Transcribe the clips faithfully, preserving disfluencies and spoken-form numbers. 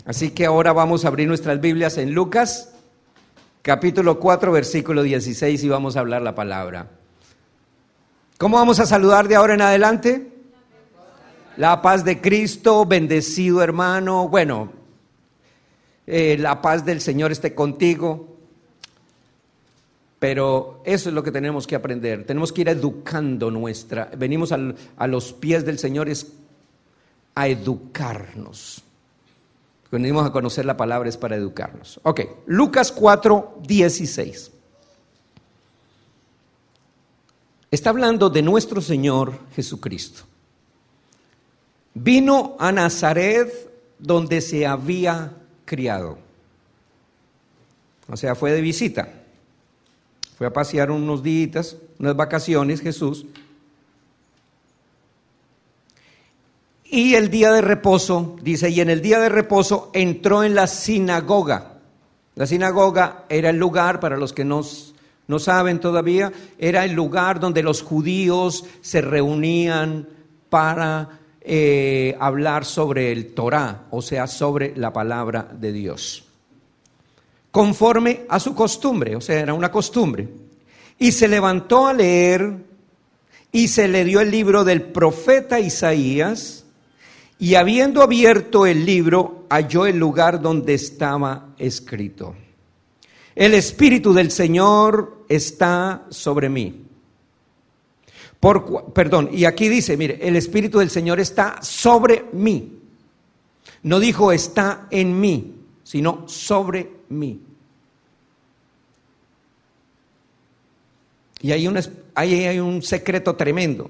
Así que ahora vamos a abrir nuestras Biblias en Lucas, capítulo cuatro, versículo dieciséis, y vamos a hablar la palabra. ¿Cómo vamos a saludar de ahora en adelante? La paz de Cristo, bendecido hermano. Bueno, eh, la paz del Señor esté contigo. Pero eso es lo que tenemos que aprender. Tenemos que ir educando nuestra. Venimos al, a los pies del Señor es a educarnos. Venimos a conocer la palabra es para educarnos. Ok, Lucas cuatro, dieciséis. Está hablando de nuestro Señor Jesucristo. Vino a Nazaret donde se había criado. O sea, fue de visita. Fue a pasear unos días, unas vacaciones Jesús. Y el día de reposo, dice, y en el día de reposo entró en la sinagoga. La sinagoga era el lugar, para los que no, no saben todavía, era el lugar donde los judíos se reunían para eh, hablar sobre el Torá, o sea, sobre la palabra de Dios. Conforme a su costumbre, o sea, era una costumbre. Y se levantó a leer, y se le dio el libro del profeta Isaías, y habiendo abierto el libro, halló el lugar donde estaba escrito: el Espíritu del Señor está sobre mí. Por, perdón, y aquí dice, mire, el Espíritu del Señor está sobre mí. No dijo está en mí, sino sobre mí. Y hay, una, hay, hay un secreto tremendo.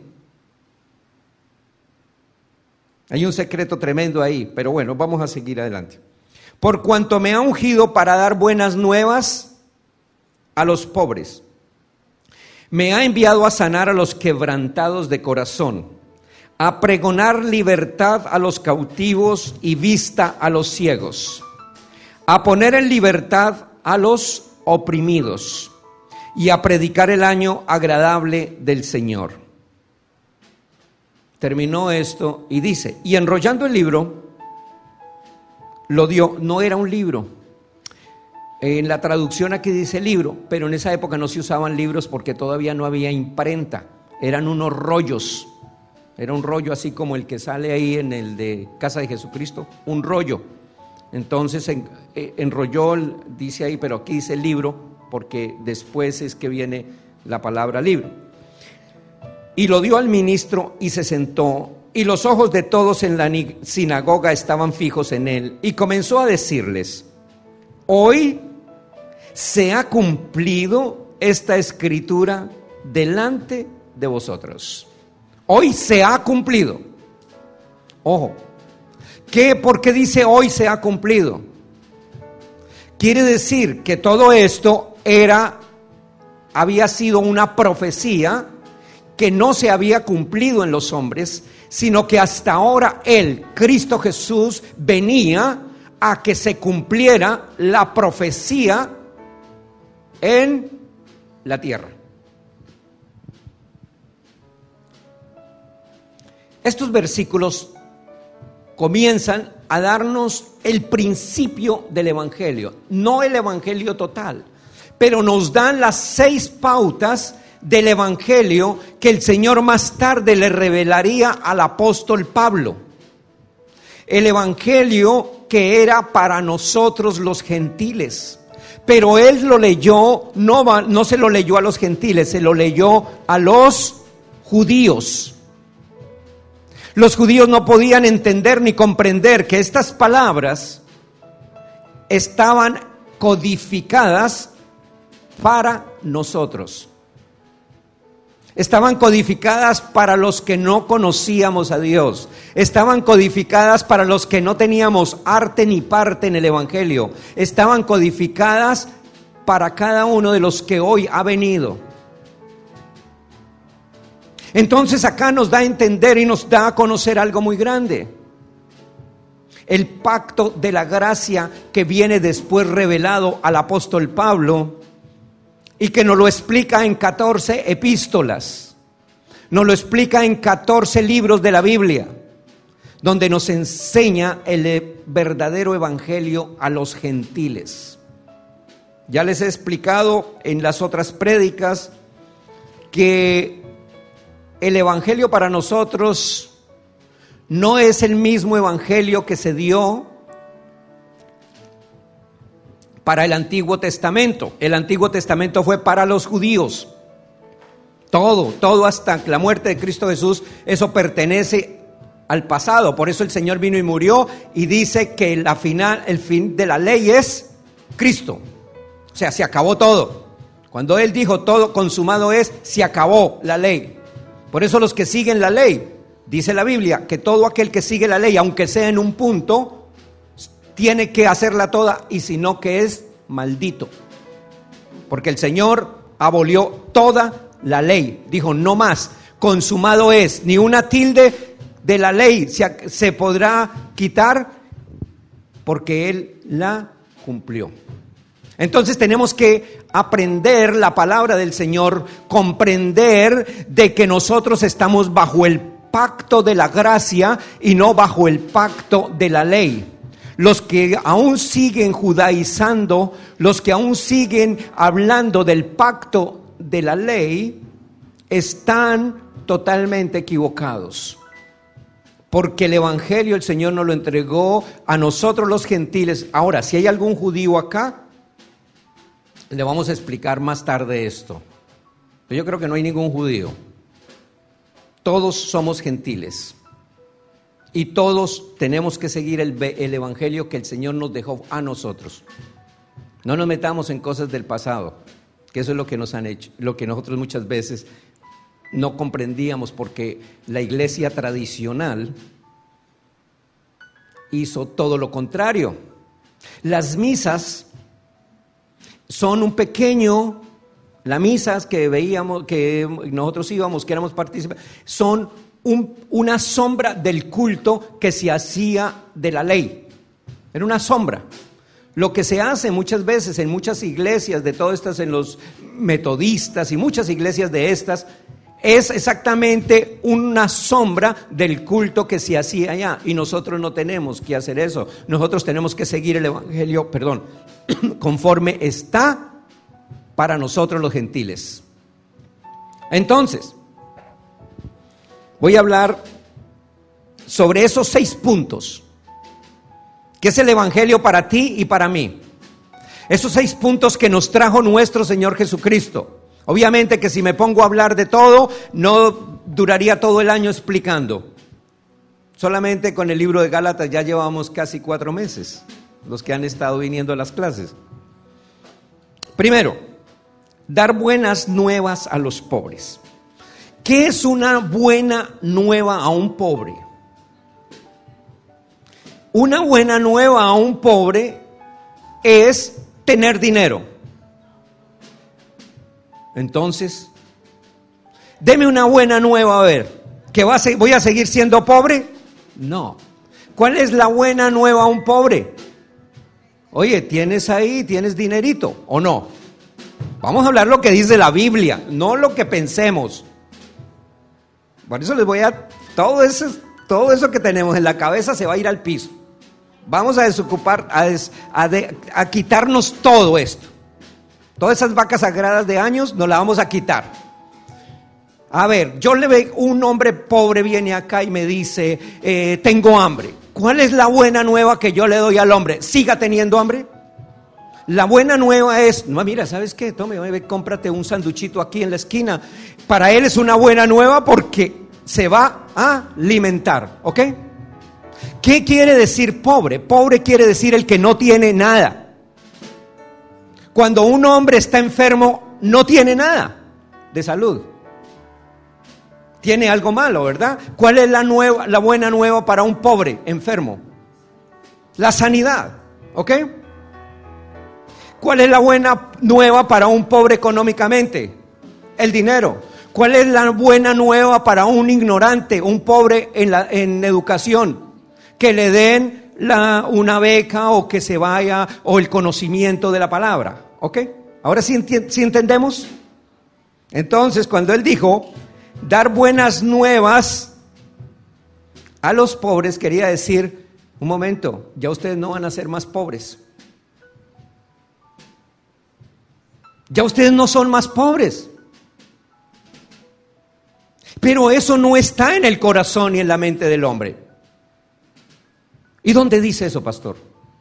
Hay un secreto tremendo ahí, pero bueno, vamos a seguir adelante. Por cuanto me ha ungido para dar buenas nuevas a los pobres, me ha enviado a sanar a los quebrantados de corazón, a pregonar libertad a los cautivos y vista a los ciegos, a poner en libertad a los oprimidos y a predicar el año agradable del Señor. Terminó esto y dice, y enrollando el libro, lo dio. No era un libro. En la traducción aquí dice libro, pero en esa época no se usaban libros porque todavía no había imprenta. Eran unos rollos. Era un rollo así como el que sale ahí en el de Casa de Jesucristo, un rollo. Entonces en, eh, enrolló, dice ahí, pero aquí dice libro, porque después es que viene la palabra libro. Y lo dio al ministro y se sentó, y los ojos de todos en la sinagoga estaban fijos en él, y comenzó a decirles: hoy se ha cumplido esta escritura delante de vosotros. Hoy se ha cumplido. Ojo, ¿qué? ¿Por qué dice hoy se ha cumplido? Quiere decir que todo esto era, había sido una profecía que no se había cumplido en los hombres, sino que hasta ahora Él, Cristo Jesús, venía a que se cumpliera la profecía en la tierra. Estos versículos comienzan a darnos el principio del Evangelio, no el Evangelio total, pero nos dan las seis pautas del Evangelio que el Señor más tarde le revelaría al apóstol Pablo. El Evangelio que era para nosotros los gentiles, pero él lo leyó, no, no se lo leyó a los gentiles, se lo leyó a los judíos. Los judíos no podían entender ni comprender que estas palabras estaban codificadas para nosotros. Estaban codificadas para los que no conocíamos a Dios. Estaban codificadas para los que no teníamos arte ni parte en el Evangelio. Estaban codificadas para cada uno de los que hoy ha venido. Entonces acá nos da a entender y nos da a conocer algo muy grande. El pacto de la gracia que viene después revelado al apóstol Pablo y que nos lo explica en catorce epístolas, nos lo explica en catorce libros de la Biblia, donde nos enseña el verdadero evangelio a los gentiles. Ya les he explicado en las otras prédicas que el evangelio para nosotros no es el mismo evangelio que se dio para el Antiguo Testamento. El Antiguo Testamento fue para los judíos. Todo, todo hasta la muerte de Cristo Jesús, eso pertenece al pasado. Por eso el Señor vino y murió y dice que la final, el fin de la ley es Cristo. O sea, se acabó todo. Cuando Él dijo todo consumado es, se acabó la ley. Por eso los que siguen la ley, dice la Biblia, que todo aquel que sigue la ley, aunque sea en un punto, tiene que hacerla toda, y si no, que es maldito. Porque el Señor abolió toda la ley. Dijo, no más, consumado es. Ni una tilde de la ley se, se podrá quitar, porque Él la cumplió. Entonces tenemos que aprender la palabra del Señor, comprender de que nosotros estamos bajo el pacto de la gracia y no bajo el pacto de la ley. Los que aún siguen judaizando, los que aún siguen hablando del pacto de la ley, están totalmente equivocados. Porque el evangelio el Señor nos lo entregó a nosotros los gentiles. Ahora, si hay algún judío acá, le vamos a explicar más tarde esto. Pero yo creo que no hay ningún judío. Todos somos gentiles. Y todos tenemos que seguir el, el evangelio que el Señor nos dejó a nosotros. No nos metamos en cosas del pasado, que eso es lo que nos han hecho, lo que nosotros muchas veces no comprendíamos, porque la iglesia tradicional hizo todo lo contrario. Las misas son un pequeño, las misas que veíamos, que nosotros íbamos, que éramos participantes, son un, una sombra del culto que se hacía de la ley. Era una sombra. Lo que se hace muchas veces en muchas iglesias, de todas estas, en los metodistas y muchas iglesias de estas, es exactamente una sombra del culto que se hacía allá, y nosotros no tenemos que hacer eso. Nosotros tenemos que seguir el evangelio, perdón, conforme está para nosotros los gentiles. Entonces, voy a hablar sobre esos seis puntos, que es el evangelio para ti y para mí. Esos seis puntos que nos trajo nuestro Señor Jesucristo. Obviamente que si me pongo a hablar de todo, no duraría todo el año explicando. Solamente con el libro de Gálatas ya llevamos casi cuatro meses, los que han estado viniendo a las clases. Primero, dar buenas nuevas a los pobres. ¿Qué es una buena nueva a un pobre? Una buena nueva a un pobre es tener dinero. Entonces, deme una buena nueva, a ver, ¿que va a se- voy a seguir siendo pobre? No. ¿Cuál es la buena nueva a un pobre? Oye, ¿tienes ahí, tienes dinerito o no? Vamos a hablar lo que dice la Biblia, no lo que pensemos. Por eso les voy a, todo eso, todo eso que tenemos en la cabeza se va a ir al piso. Vamos a desocupar, a, des, a, de, a quitarnos todo esto. Todas esas vacas sagradas de años nos las vamos a quitar. A ver, yo le veo, un hombre pobre viene acá y me dice, eh, tengo hambre. ¿Cuál es la buena nueva que yo le doy al hombre? ¿Siga teniendo hambre? La buena nueva es, no, mira, ¿sabes qué? Tome, ve, cómprate un sanduchito aquí en la esquina. Para él es una buena nueva porque se va a alimentar, ¿ok? ¿Qué quiere decir pobre? Pobre quiere decir el que no tiene nada. Cuando un hombre está enfermo, no tiene nada de salud. Tiene algo malo, ¿verdad? ¿Cuál es la nueva, la buena nueva para un pobre enfermo? La sanidad, ¿ok? ¿Cuál es la buena nueva para un pobre económicamente? El dinero. ¿Cuál es la buena nueva para un ignorante, un pobre en, la, en educación? Que le den La, una beca o que se vaya, o el conocimiento de la palabra, ¿ok? Ahora sí, enti- ¿sí entendemos? Entonces, cuando él dijo dar buenas nuevas a los pobres quería decir, un momento, ya ustedes no van a ser más pobres. Ya ustedes no son más pobres. Pero eso no está en el corazón y en la mente del hombre. ¿Y dónde dice eso, pastor?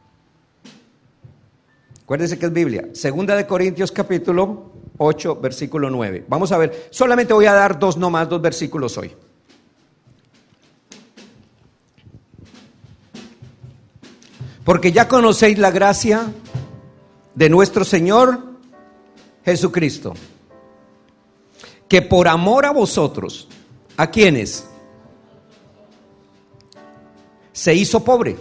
Acuérdense que es Biblia. Segunda de Corintios capítulo ocho, versículo nueve. Vamos a ver, solamente voy a dar dos nomás, dos versículos hoy. Porque ya conocéis la gracia de nuestro Señor Jesucristo, que por amor a vosotros, ¿a quiénes? Se hizo pobre.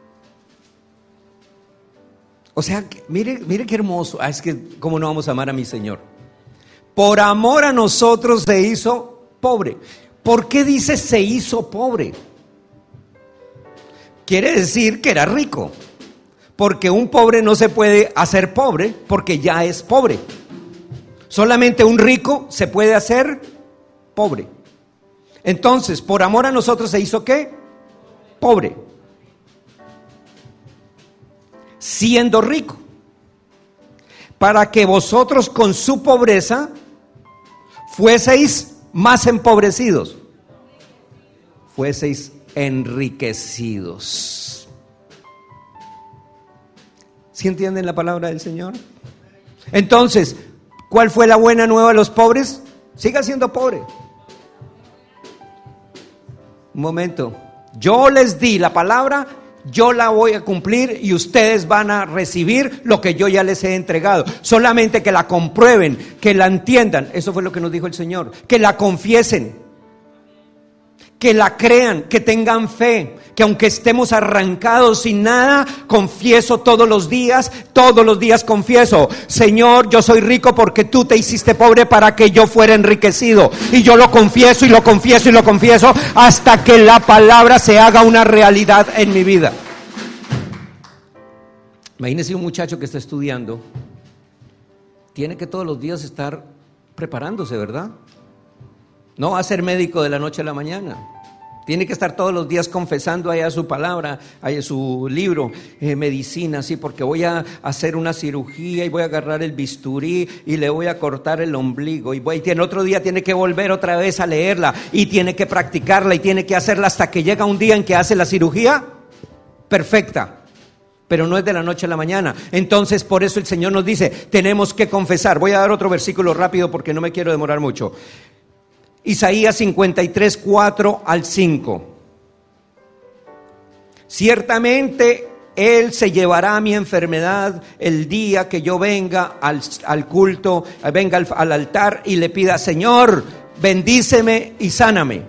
O sea, mire, mire qué hermoso. Ah, es que cómo no vamos a amar a mi Señor. Por amor a nosotros se hizo pobre. ¿Por qué dice se hizo pobre? Quiere decir que era rico. Porque un pobre no se puede hacer pobre porque ya es pobre. Solamente un rico se puede hacer pobre. Entonces, por amor a nosotros se hizo ¿qué? Pobre. Siendo rico, para que vosotros con su pobreza fueseis más empobrecidos, fueseis enriquecidos. ¿Sí entienden la palabra del Señor? Entonces, ¿cuál fue la buena nueva a los pobres? Siga siendo pobre. Un momento, yo les di la palabra, yo la voy a cumplir y ustedes van a recibir lo que yo ya les he entregado. Solamente que la comprueben, que la entiendan. Eso fue lo que nos dijo el Señor. Que la confiesen, que la crean, que tengan fe. Que aunque estemos arrancados sin nada, confieso todos los días, todos los días confieso: Señor, yo soy rico porque tú te hiciste pobre para que yo fuera enriquecido. Y yo lo confieso y lo confieso y lo confieso hasta que la palabra se haga una realidad en mi vida. Imagínese un muchacho que está estudiando, tiene que todos los días estar preparándose, ¿verdad? No va a ser médico de la noche a la mañana. Tiene que estar todos los días confesando allá su palabra, allá su libro, eh, medicina, sí, porque voy a hacer una cirugía y voy a agarrar el bisturí y le voy a cortar el ombligo. Y, voy, y el otro día tiene que volver otra vez a leerla y tiene que practicarla y tiene que hacerla hasta que llega un día en que hace la cirugía perfecta. Pero no es de la noche a la mañana. Entonces, por eso el Señor nos dice, tenemos que confesar. Voy a dar otro versículo rápido porque no me quiero demorar mucho. Isaías cincuenta y tres, cuatro al cinco. Ciertamente Él se llevará mi enfermedad el día que yo venga al, al culto, venga al, al altar y le pida: Señor, bendíceme y sáname.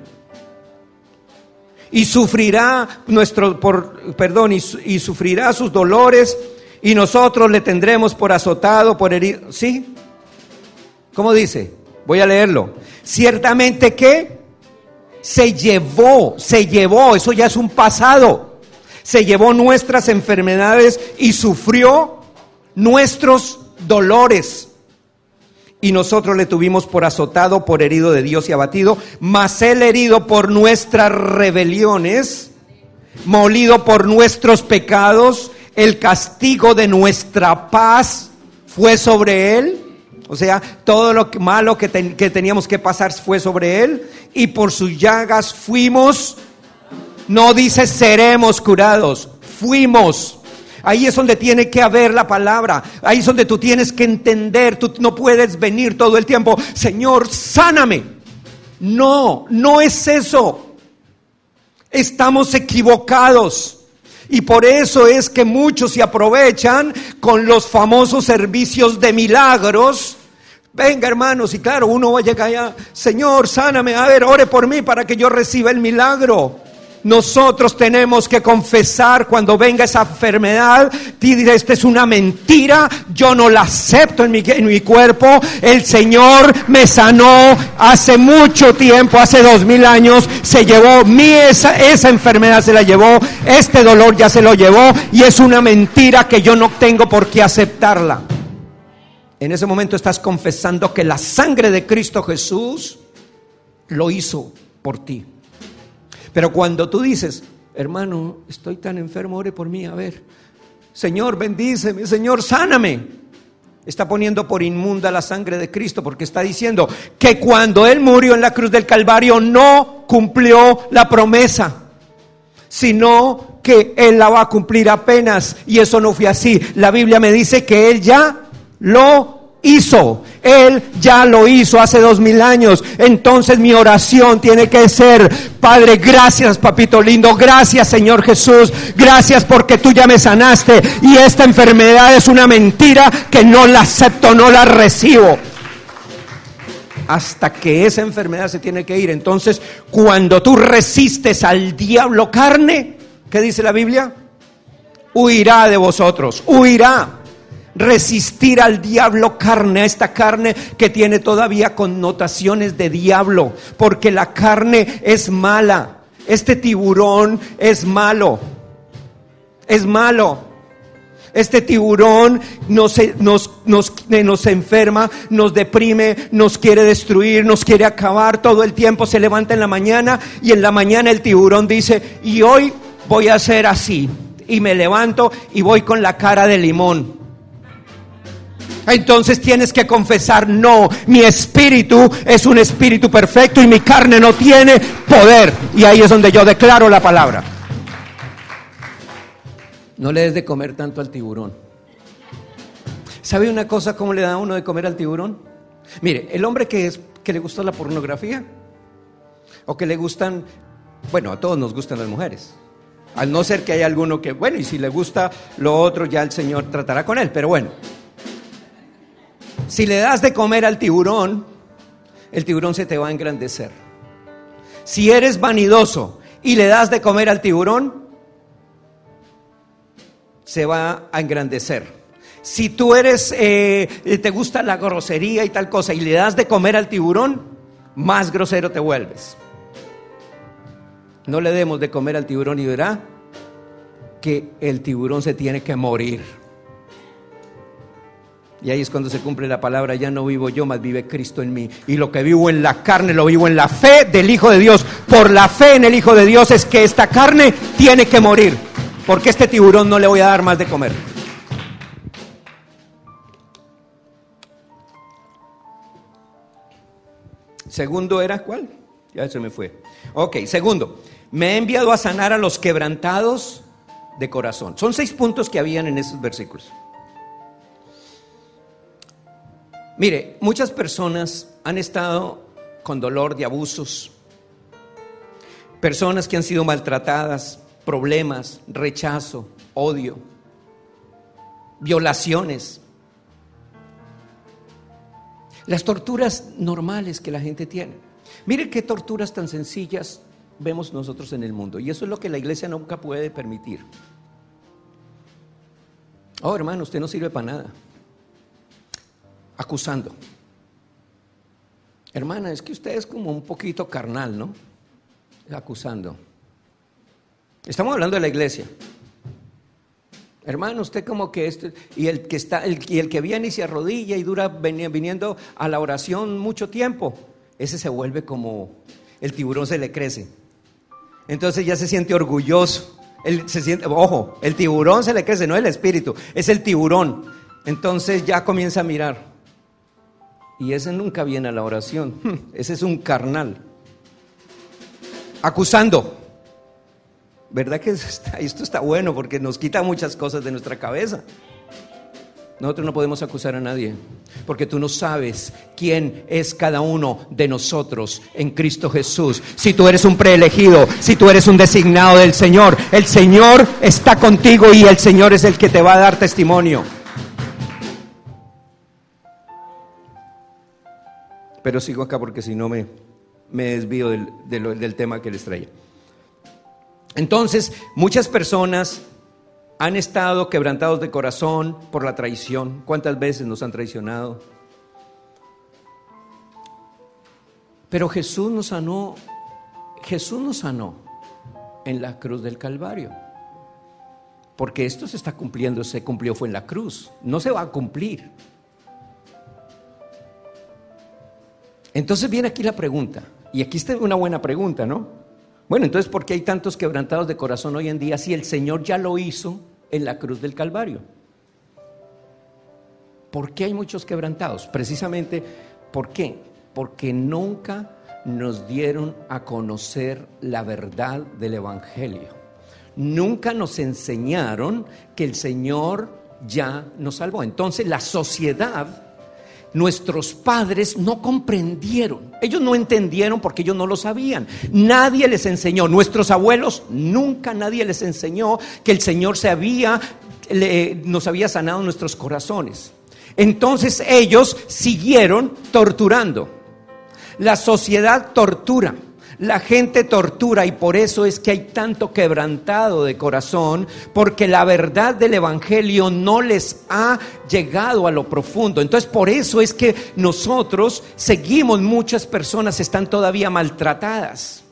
Y sufrirá nuestro, por, perdón, y, y sufrirá sus dolores, y nosotros le tendremos por azotado, por herido. ¿Sí? ¿Cómo dice? Voy a leerlo. Ciertamente que se llevó, se llevó, eso ya es un pasado. Se llevó nuestras enfermedades y sufrió nuestros dolores. Y nosotros le tuvimos por azotado, por herido de Dios y abatido. Mas él herido por nuestras rebeliones, molido por nuestros pecados, el castigo de nuestra paz fue sobre él. O sea, todo lo malo que, ten, que teníamos que pasar fue sobre él. Y por sus llagas fuimos, no dice seremos curados, fuimos. Ahí es donde tiene que haber la palabra. Ahí es donde tú tienes que entender. Tú no puedes venir todo el tiempo: Señor, sáname. No, no es eso. Estamos equivocados. Y por eso es que muchos se aprovechan con los famosos servicios de milagros. Venga, hermanos, y claro, uno va a llegar allá: Señor, sáname, a ver, ore por mí para que yo reciba el milagro. Nosotros tenemos que confesar cuando venga esa enfermedad. Dice: esta es una mentira, yo no la acepto en mi, en mi cuerpo. El Señor me sanó hace mucho tiempo, hace dos mil años. Se llevó mi, esa, esa enfermedad se la llevó, este dolor ya se lo llevó, y es una mentira que yo no tengo por qué aceptarla. En ese momento estás confesando que la sangre de Cristo Jesús lo hizo por ti. Pero cuando tú dices, hermano, estoy tan enfermo, ore por mí, a ver, Señor, bendíceme, Señor, sáname, está poniendo por inmunda la sangre de Cristo, porque está diciendo que cuando Él murió en la cruz del Calvario no cumplió la promesa, sino que Él la va a cumplir apenas, y eso no fue así. La Biblia me dice que Él ya lo hizo, Él ya lo hizo hace dos mil años. Entonces mi oración tiene que ser: Padre, gracias, papito lindo, gracias, Señor Jesús, gracias porque tú ya me sanaste, y esta enfermedad es una mentira que no la acepto, no la recibo, hasta que esa enfermedad se tiene que ir. Entonces, cuando tú resistes al diablo carne, ¿qué dice la Biblia? Huirá de vosotros, huirá. Resistir al diablo carne, a esta carne que tiene todavía connotaciones de diablo, porque la carne es mala. Este tiburón es malo, es malo. Este tiburón nos, nos, nos, nos enferma, nos deprime, nos quiere destruir, nos quiere acabar. Todo el tiempo se levanta en la mañana, y en la mañana el tiburón dice: y hoy voy a hacer así, y me levanto y voy con la cara de limón. Entonces tienes que confesar: no, mi espíritu es un espíritu perfecto y mi carne no tiene poder. Y ahí es donde yo declaro la palabra. No le des de comer tanto al tiburón. ¿Sabe una cosa cómo le da a uno de comer al tiburón? Mire, el hombre que, es, que le gusta la pornografía, o que le gustan, bueno, a todos nos gustan las mujeres, al no ser que haya alguno que, bueno, y si le gusta lo otro, ya el Señor tratará con él. Pero bueno, si le das de comer al tiburón, el tiburón se te va a engrandecer. Si eres vanidoso y le das de comer al tiburón, se va a engrandecer. Si tú eres, eh, te gusta la grosería y tal cosa, y le das de comer al tiburón, más grosero te vuelves. No le demos de comer al tiburón, y verá que el tiburón se tiene que morir. Y ahí es cuando se cumple la palabra: ya no vivo yo, mas vive Cristo en mí. Y lo que vivo en la carne, lo vivo en la fe del Hijo de Dios. Por la fe en el Hijo de Dios es que esta carne tiene que morir, porque este tiburón no le voy a dar más de comer. Segundo era, ¿cuál? Ya se me fue. Ok, segundo, me he enviado a sanar a los quebrantados de corazón. Son seis puntos que habían en esos versículos. Mire, muchas personas han estado con dolor de abusos, personas que han sido maltratadas, problemas, rechazo, odio, violaciones, las torturas normales que la gente tiene. Mire qué torturas tan sencillas vemos nosotros en el mundo, y eso es lo que la iglesia nunca puede permitir. Oh, hermano, usted no sirve para nada. Acusando: hermana, es que usted es como un poquito carnal, ¿no? Acusando. Estamos hablando de la iglesia. Hermano, usted como que este, y el que está, el, y el que viene y se arrodilla y dura viniendo a la oración mucho tiempo, ese se vuelve como, el tiburón se le crece. Entonces ya se siente orgulloso. Él se siente, ojo, el tiburón se le crece, no el espíritu, es el tiburón. Entonces ya comienza a mirar. Y ese nunca viene a la oración. Ese es un carnal. Acusando. ¿Verdad que está, esto está bueno? Porque nos quita muchas cosas de nuestra cabeza. Nosotros no podemos acusar a nadie, porque tú no sabes quién es cada uno de nosotros en Cristo Jesús. Si tú eres un preelegido, si tú eres un designado del Señor, el Señor está contigo y el Señor es el que te va a dar testimonio. Pero sigo acá porque si no me, me desvío del, del, del tema que les traía. Entonces, muchas personas han estado quebrantados de corazón por la traición. ¿Cuántas veces nos han traicionado? Pero Jesús nos sanó, Jesús nos sanó en la cruz del Calvario. Porque esto se está cumpliendo, se cumplió fue en la cruz, no se va a cumplir. Entonces viene aquí la pregunta, y aquí está una buena pregunta, ¿no? Bueno, entonces, ¿por qué hay tantos quebrantados de corazón hoy en día si el Señor ya lo hizo en la cruz del Calvario? ¿Por qué hay muchos quebrantados? Precisamente, ¿por qué? Porque nunca nos dieron a conocer la verdad del Evangelio. Nunca nos enseñaron que el Señor ya nos salvó. Entonces la sociedad, nuestros padres no comprendieron. Ellos no entendieron porque ellos no lo sabían. Nadie les enseñó. Nuestros abuelos, nunca nadie les enseñó que el Señor se había, le, nos había sanado nuestros corazones. Entonces ellos siguieron torturando. La sociedad tortura. La gente tortura y por eso es que hay tanto quebrantado de corazón, porque la verdad del Evangelio no les ha llegado a lo profundo. Entonces por eso es que nosotros seguimos, muchas personas están todavía maltratadas.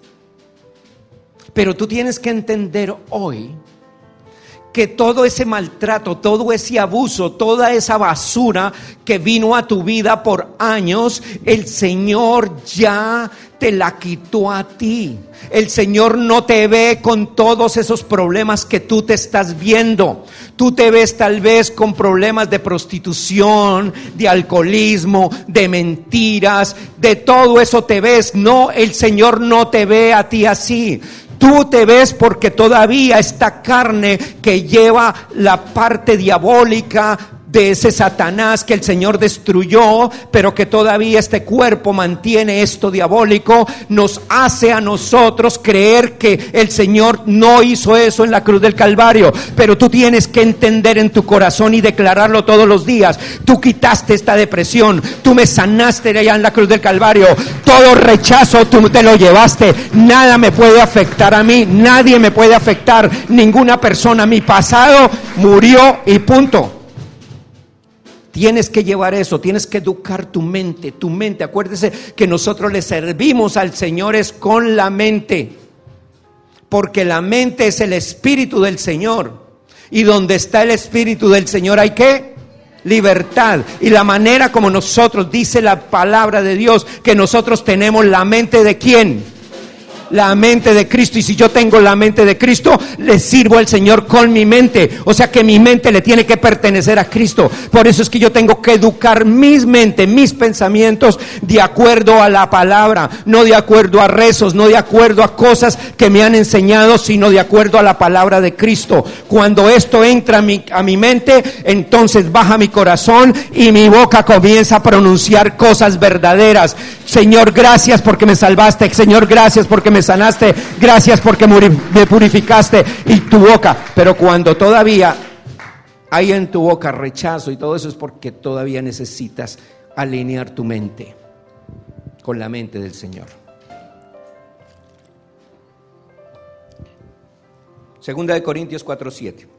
Pero tú tienes que entender hoy que todo ese maltrato, todo ese abuso, toda esa basura que vino a tu vida por años, el Señor ya te la quitó a ti. El Señor no te ve con todos esos problemas que tú te estás viendo. Tú te ves tal vez con problemas de prostitución, de alcoholismo, de mentiras, de todo eso te ves. No, el Señor no te ve a ti así. Tú te ves porque todavía esta carne que lleva la parte diabólica de ese Satanás que el Señor destruyó, pero que todavía este cuerpo mantiene esto diabólico, nos hace a nosotros creer que el Señor no hizo eso en la cruz del Calvario. Pero tú tienes que entender en tu corazón y declararlo todos los días: tú quitaste esta depresión, tú me sanaste allá en la cruz del Calvario, todo rechazo tú te lo llevaste, nada me puede afectar a mí, nadie me puede afectar, ninguna persona, mi pasado murió y punto. Tienes que llevar eso, tienes que educar tu mente, tu mente. Acuérdese que nosotros le servimos al Señor es con la mente, porque la mente es el Espíritu del Señor, y donde está el Espíritu del Señor hay ¿qué? Libertad. Y la manera como nosotros, dice la palabra de Dios, que nosotros tenemos la mente de ¿quién? La mente de Cristo. Y si yo tengo la mente de Cristo, le sirvo al Señor con mi mente. O sea que mi mente le tiene que pertenecer a Cristo. Por eso es que yo tengo que educar mis mentes, mis pensamientos de acuerdo a la palabra, no de acuerdo a rezos, no de acuerdo a cosas que me han enseñado, sino de acuerdo a la palabra de Cristo. Cuando esto entra a mi, a mi mente, entonces baja mi corazón y mi boca comienza a pronunciar cosas verdaderas. Señor, gracias porque me salvaste. Señor, gracias porque me sanaste. Gracias porque me purificaste. Y tu boca. Pero cuando todavía hay en tu boca rechazo y todo eso, es porque todavía necesitas alinear tu mente con la mente del Señor. Segunda de Corintios cuatro siete.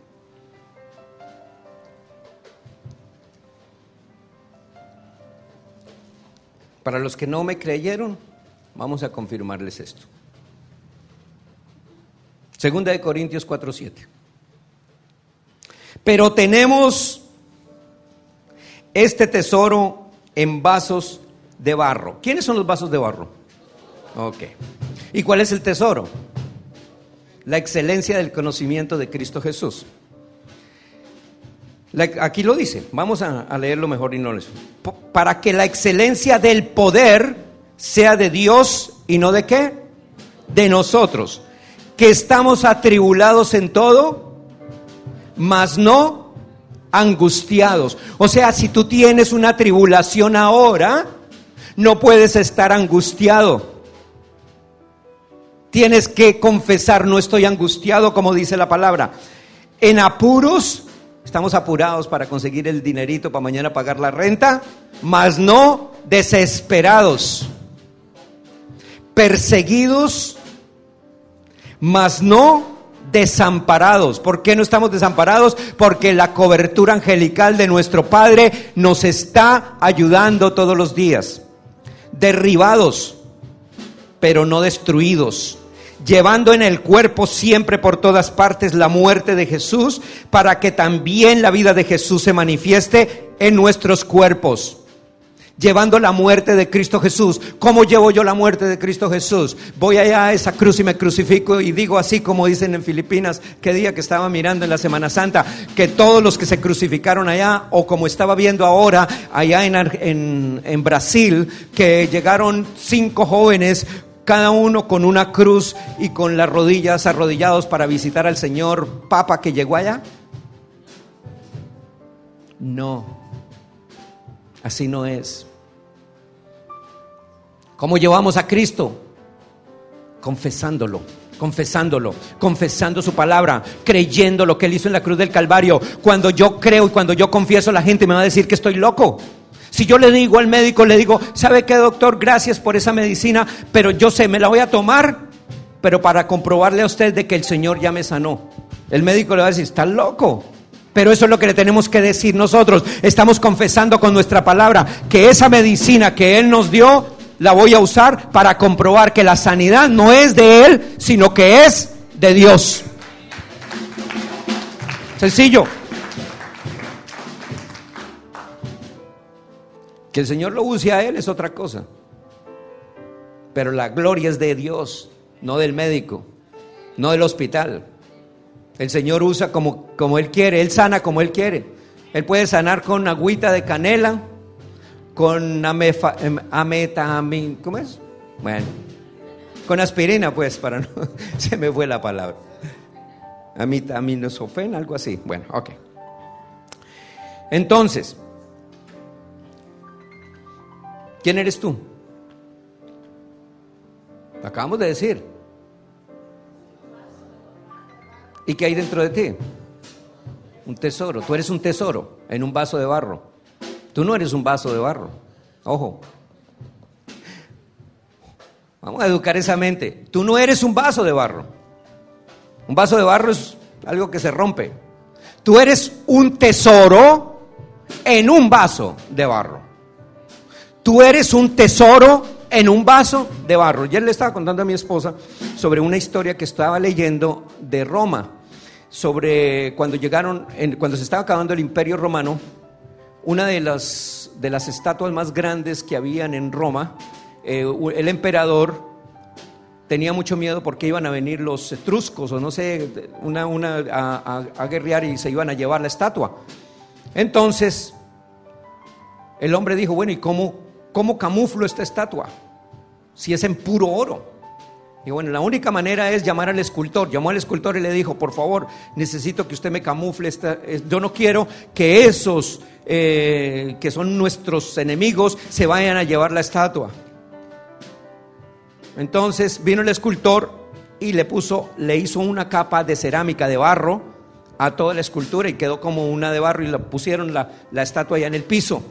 Para los que no me creyeron, vamos a confirmarles esto. Segunda de Corintios cuatro siete. Pero tenemos este tesoro en vasos de barro. ¿Quiénes son los vasos de barro? Ok. ¿Y cuál es el tesoro? La excelencia del conocimiento de Cristo Jesús. La, aquí lo dice, vamos a, a leerlo mejor y no les. Para que la excelencia del poder sea de Dios y no de ¿qué? De nosotros, que estamos atribulados en todo, mas no angustiados. O sea, si tú tienes una tribulación ahora, no puedes estar angustiado. Tienes que confesar: no estoy angustiado, como dice la palabra. En apuros, estamos apurados para conseguir el dinerito para mañana pagar la renta, mas no desesperados. Perseguidos, mas no desamparados. ¿Por qué no estamos desamparados? Porque la cobertura angelical de nuestro Padre nos está ayudando todos los días. Derribados, pero no destruidos. Llevando en el cuerpo siempre por todas partes la muerte de Jesús, para que también la vida de Jesús se manifieste en nuestros cuerpos. llevando la muerte de Cristo Jesús. ¿Cómo llevo yo la muerte de Cristo Jesús? Voy allá a esa cruz y me crucifico y digo así como dicen en Filipinas, qué día que estaba mirando en la Semana Santa, que todos los que se crucificaron allá, o como estaba viendo ahora allá en, en, en Brasil, que llegaron cinco jóvenes, cada uno con una cruz y con las rodillas arrodillados para visitar al señor Papa que llegó allá. No, así no es. ¿Cómo llevamos a Cristo? Confesándolo, confesándolo, confesando su palabra, creyendo lo que Él hizo en la cruz del Calvario. Cuando yo creo y cuando yo confieso, la gente me va a decir que estoy loco. Si yo le digo al médico, le digo, ¿sabe qué, doctor? Gracias por esa medicina, pero yo sé, me la voy a tomar, pero para comprobarle a usted de que el Señor ya me sanó. El médico le va a decir, ¿está loco? Pero eso es lo que le tenemos que decir nosotros. Estamos confesando con nuestra palabra que esa medicina que Él nos dio, la voy a usar para comprobar que la sanidad no es de Él, sino que es de Dios. Sencillo. Que el Señor lo use a Él es otra cosa, pero la gloria es de Dios, no del médico, no del hospital. El Señor usa como, como Él quiere, Él sana como Él quiere. Él puede sanar con agüita de canela, con amefa, ametamin, ¿cómo es? Bueno, con aspirina, pues, para no, se me fue la palabra. Amitaminofén, algo así. Bueno, ok. Entonces, ¿quién eres tú? Acabamos de decir. ¿Y qué hay dentro de ti? Un tesoro. Tú eres un tesoro en un vaso de barro. Tú no eres un vaso de barro. Ojo. Vamos a educar esa mente. Tú no eres un vaso de barro. Un vaso de barro es algo que se rompe. Tú eres un tesoro en un vaso de barro. Tú eres un tesoro en un vaso de barro. Ayer le estaba contando a mi esposa sobre una historia que estaba leyendo de Roma, sobre cuando llegaron, cuando se estaba acabando el Imperio Romano. Una de las, de las estatuas más grandes que habían en Roma, eh, el emperador tenía mucho miedo porque iban a venir los etruscos o no sé, una, una, a, a, a guerrear y se iban a llevar la estatua. Entonces el hombre dijo, bueno, ¿y cómo, cómo camuflo esta estatua? Si es en puro oro. Y bueno, la única manera es llamar al escultor. Llamó al escultor y le dijo, por favor, necesito que usted me camufle esta, yo no quiero que esos eh, que son nuestros enemigos se vayan a llevar la estatua. Entonces vino el escultor y le puso, le hizo una capa de cerámica de barro a toda la escultura y quedó como una de barro y la pusieron la, la estatua allá en el piso.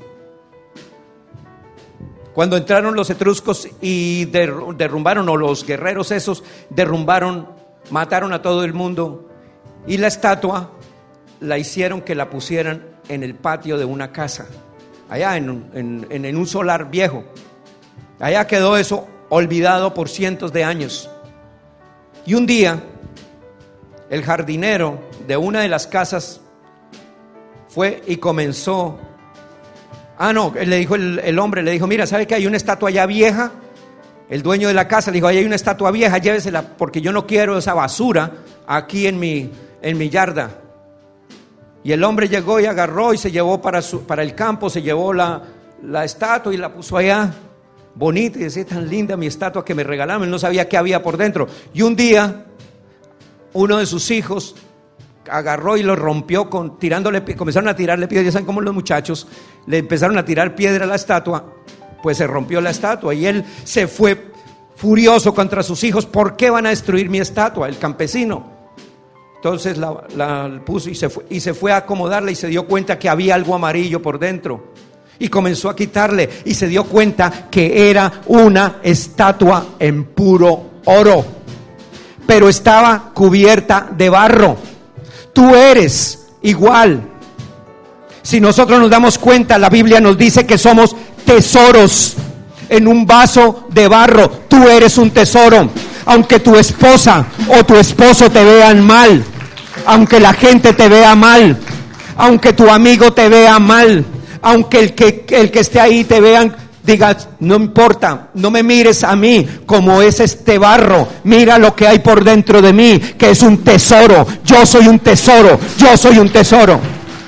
Cuando entraron los etruscos y derrumbaron, o los guerreros esos derrumbaron, mataron a todo el mundo, y la estatua la hicieron que la pusieran en el patio de una casa, allá en, en, en, en un solar viejo. Allá quedó eso olvidado por cientos de años. Y un día el jardinero de una de las casas fue y comenzó. Ah, no, le dijo el, el hombre, le dijo, mira, ¿sabe que hay una estatua allá vieja? El dueño de la casa le dijo, ahí hay una estatua vieja, llévesela, porque yo no quiero esa basura aquí en mi, en mi yarda. Y el hombre llegó y agarró y se llevó para, su, para el campo, se llevó la, la estatua y la puso allá, bonita, y decía, tan linda mi estatua que me regalaron, él no sabía qué había por dentro. Y un día, uno de sus hijos agarró y lo rompió con, tirándole, comenzaron a tirarle piedras. Ya saben cómo los muchachos le empezaron a tirar piedra a la estatua, pues se rompió la estatua y él se fue furioso contra sus hijos. ¿Por qué van a destruir mi estatua? El campesino. Entonces la, la puso y se fue, y se fue a acomodarla y se dio cuenta que había algo amarillo por dentro y comenzó a quitarle y se dio cuenta que era una estatua en puro oro, pero estaba cubierta de barro. Tú eres igual. Si nosotros nos damos cuenta, la Biblia nos dice que somos tesoros en un vaso de barro. Tú eres un tesoro. Aunque tu esposa o tu esposo te vean mal, aunque la gente te vea mal, aunque tu amigo te vea mal, aunque el que, el que esté ahí te vean, digas, no importa, no me mires a mí como es este barro, mira lo que hay por dentro de mí, que es un tesoro. Yo soy un tesoro, yo soy un tesoro.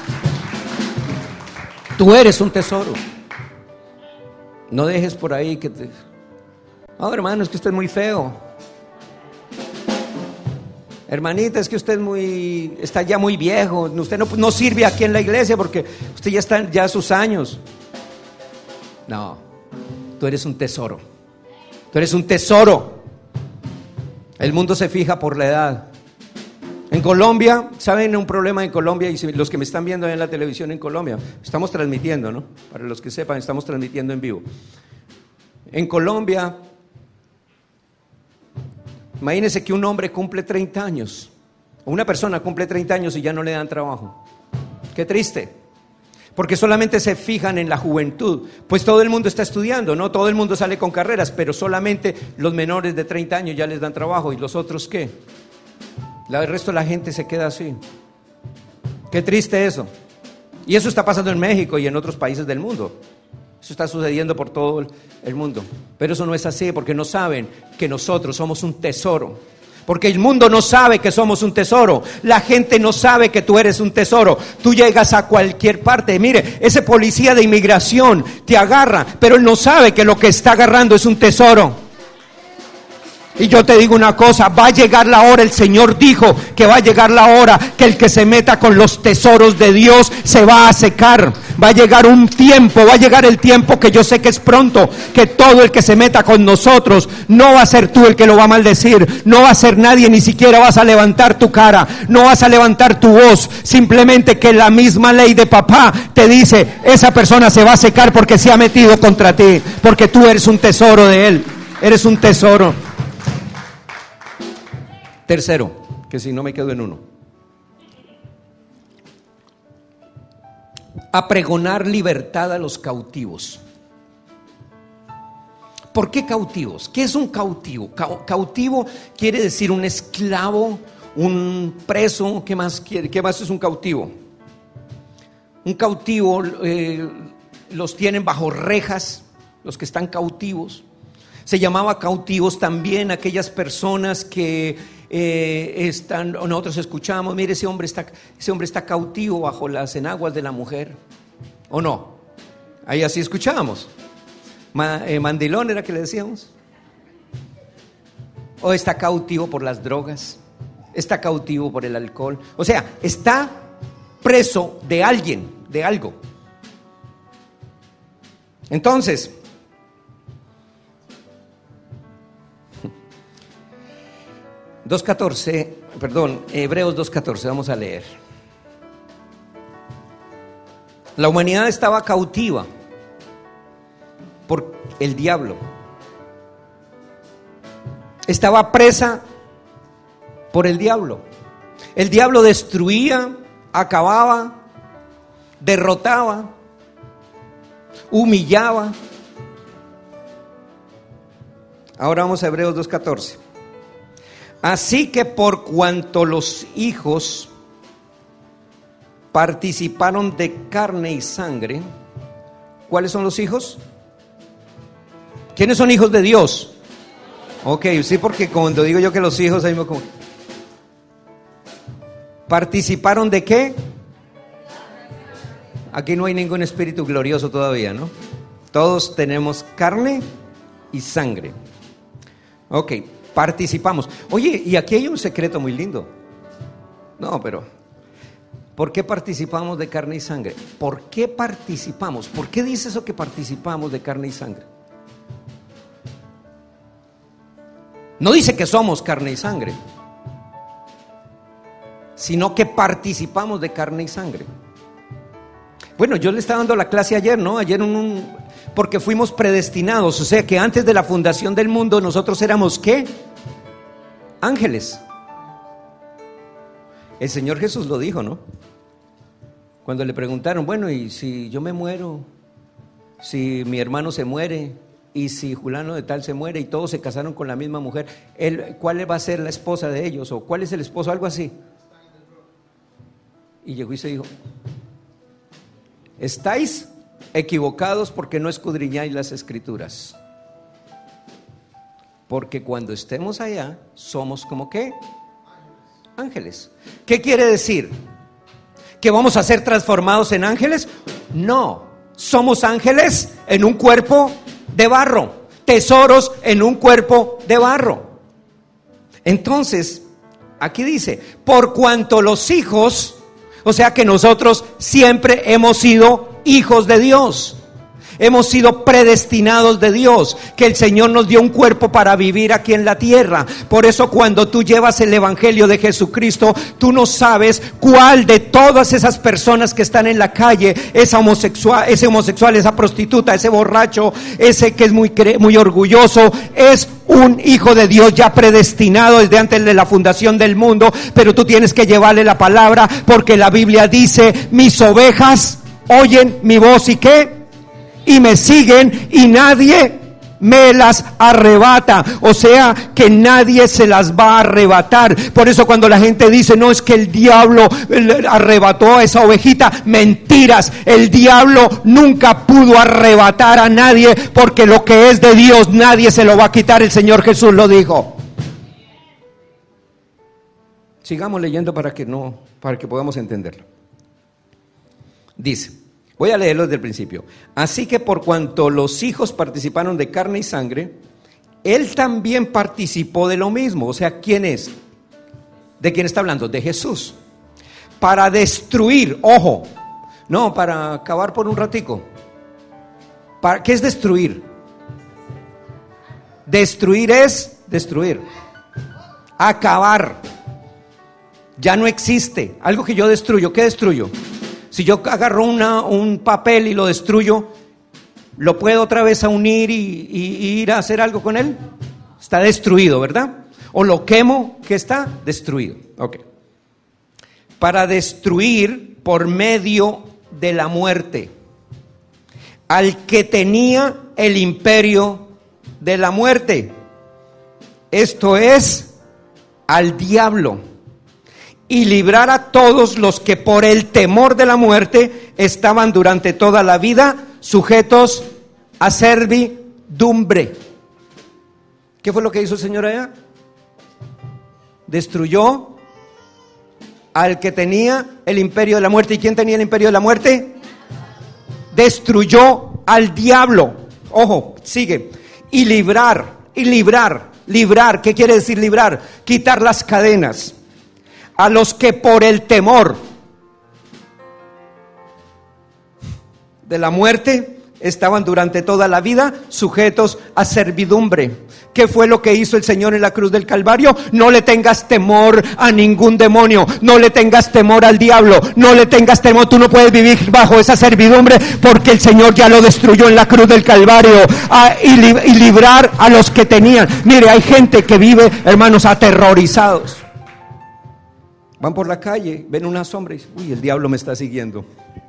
Tú eres un tesoro. No dejes por ahí que te... Oh, hermano, es que usted es muy feo. Hermanita, es que usted es muy, está ya muy viejo. Usted no, no sirve aquí en la iglesia porque usted ya está ya a sus años. No, tú eres un tesoro. Tú eres un tesoro. El mundo se fija por la edad. En Colombia, ¿saben un problema en Colombia? Y si los que me están viendo en la televisión en Colombia, estamos transmitiendo, ¿no? Para los que sepan, estamos transmitiendo en vivo. En Colombia, imagínense que un hombre cumple treinta años, o una persona cumple treinta años y ya no le dan trabajo. Qué triste, porque solamente se fijan en la juventud. Pues todo el mundo está estudiando, ¿no? Todo el mundo sale con carreras, pero solamente los menores de treinta años ya les dan trabajo. ¿Y los otros qué? El resto de la gente se queda así. Qué triste eso. Y eso está pasando en México y en otros países del mundo. Eso está sucediendo por todo el mundo. Pero eso no es así, porque no saben que nosotros somos un tesoro. Porque el mundo no sabe que somos un tesoro. La gente no sabe que tú eres un tesoro. Tú llegas a cualquier parte. Mire, ese policía de inmigración te agarra, pero él no sabe que lo que está agarrando es un tesoro. Y yo te digo una cosa, va a llegar la hora, el Señor dijo que va a llegar la hora que el que se meta con los tesoros de Dios se va a secar. Va a llegar un tiempo, va a llegar el tiempo que yo sé que es pronto, que todo el que se meta con nosotros, no va a ser tú el que lo va a maldecir, no va a ser nadie, ni siquiera vas a levantar tu cara, no vas a levantar tu voz, simplemente que la misma ley de papá te dice, esa persona se va a secar porque se ha metido contra ti, porque tú eres un tesoro de él, eres un tesoro. Tercero, que si no me quedo en uno. A pregonar libertad a los cautivos. ¿Por qué cautivos? ¿Qué es un cautivo? Cautivo quiere decir un esclavo, un preso. ¿Qué más quiere? ¿Qué más es un cautivo? Un cautivo eh, los tienen bajo rejas, los que están cautivos. Se llamaba cautivos también aquellas personas que eh, están, nosotros escuchamos, mire, ese hombre está, ese hombre está cautivo bajo las enaguas de la mujer, ¿o no? Ahí así escuchábamos. Ma, eh, mandilón era que le decíamos. O está cautivo por las drogas, está cautivo por el alcohol. O sea, está preso de alguien, de algo. Entonces, dos catorce, perdón, Hebreos dos catorce, vamos a leer. La humanidad estaba cautiva por el diablo. Estaba presa por el diablo. El diablo destruía, acababa, derrotaba, humillaba. Ahora vamos a Hebreos dos catorce. Así que por cuanto los hijos participaron de carne y sangre, ¿cuáles son los hijos? ¿Quiénes son hijos de Dios? Ok, sí, porque cuando digo yo que los hijos, ahí me como... ¿Participaron de qué? Aquí no hay ningún espíritu glorioso todavía, ¿no? Todos tenemos carne y sangre. Ok, participamos. Oye, y aquí hay un secreto muy lindo. No, pero ¿por qué participamos de carne y sangre? ¿Por qué participamos? ¿Por qué dice eso que participamos de carne y sangre? No dice que somos carne y sangre, sino que participamos de carne y sangre. Bueno, yo le estaba dando la clase ayer, ¿no? Ayer en un... porque fuimos predestinados, o sea que antes de la fundación del mundo nosotros éramos ¿qué? Ángeles. El Señor Jesús lo dijo, ¿no? Cuando le preguntaron, bueno, y si yo me muero, si mi hermano se muere, y si fulano de tal se muere, y todos se casaron con la misma mujer, él, ¿cuál va a ser la esposa de ellos? ¿O cuál es el esposo? Algo así. Y llegó y se dijo, ¿estáis equivocados porque no escudriñáis las Escrituras. Porque cuando estemos allá, somos como ¿qué? Ángeles. ¿Qué quiere decir? ¿Que vamos a ser transformados en ángeles? No, somos ángeles en un cuerpo de barro, tesoros en un cuerpo de barro. Entonces, aquí dice, por cuanto los hijos, o sea que nosotros siempre hemos sido hijos de Dios. Hemos sido predestinados de Dios, que el Señor nos dio un cuerpo para vivir aquí en la tierra. Por eso cuando tú llevas el evangelio de Jesucristo, tú no sabes cuál de todas esas personas que están en la calle, esa homosexual, ese homosexual, esa prostituta, ese borracho, ese que es muy, muy orgulloso, es un hijo de Dios ya predestinado desde antes de la fundación del mundo. Pero tú tienes que llevarle la palabra, porque la Biblia dice, mis ovejas oyen mi voz y ¿qué? Y me siguen y nadie me las arrebata. O sea que nadie se las va a arrebatar. Por eso cuando la gente dice, no, es que el diablo arrebató a esa ovejita, mentiras. El diablo nunca pudo arrebatar a nadie, porque lo que es de Dios nadie se lo va a quitar. El Señor Jesús lo dijo. Sigamos leyendo para que no, para que podamos entenderlo. Dice, voy a leerlo desde el principio. Así que por cuanto los hijos participaron de carne y sangre, él también participó de lo mismo. O sea, ¿quién es? ¿De quién está hablando? De Jesús. Para destruir, ojo, no, para acabar por un ratico. ¿Para qué es destruir? Destruir es destruir. Acabar. Ya no existe. Algo que yo destruyo, ¿qué destruyo? Si yo agarro una, un papel y lo destruyo, ¿lo puedo otra vez a unir y, y, y ir a hacer algo con él? Está destruido, ¿verdad? O lo quemo, ¿qué está? Destruido. Ok. Para destruir por medio de la muerte al que tenía el imperio de la muerte. Esto es, al diablo. Y librar a todos los que por el temor de la muerte estaban durante toda la vida sujetos a servidumbre. ¿Qué fue lo que hizo el Señor allá? Destruyó al que tenía el imperio de la muerte. ¿Y quién tenía el imperio de la muerte? Destruyó al diablo. Ojo, sigue. Y librar, y librar, librar. ¿Qué quiere decir librar? Quitar las cadenas. A los que por el temor de la muerte estaban durante toda la vida sujetos a servidumbre. ¿Qué fue lo que hizo el Señor en la cruz del Calvario? No le tengas temor a ningún demonio, no le tengas temor al diablo, no le tengas temor. Tú no puedes vivir bajo esa servidumbre, porque el Señor ya lo destruyó en la cruz del Calvario. Ah, y, li- y librar a los que tenían. Mire, hay gente que vive, hermanos, aterrorizados. Van por la calle, ven una sombra y dicen, uy, el diablo me está siguiendo.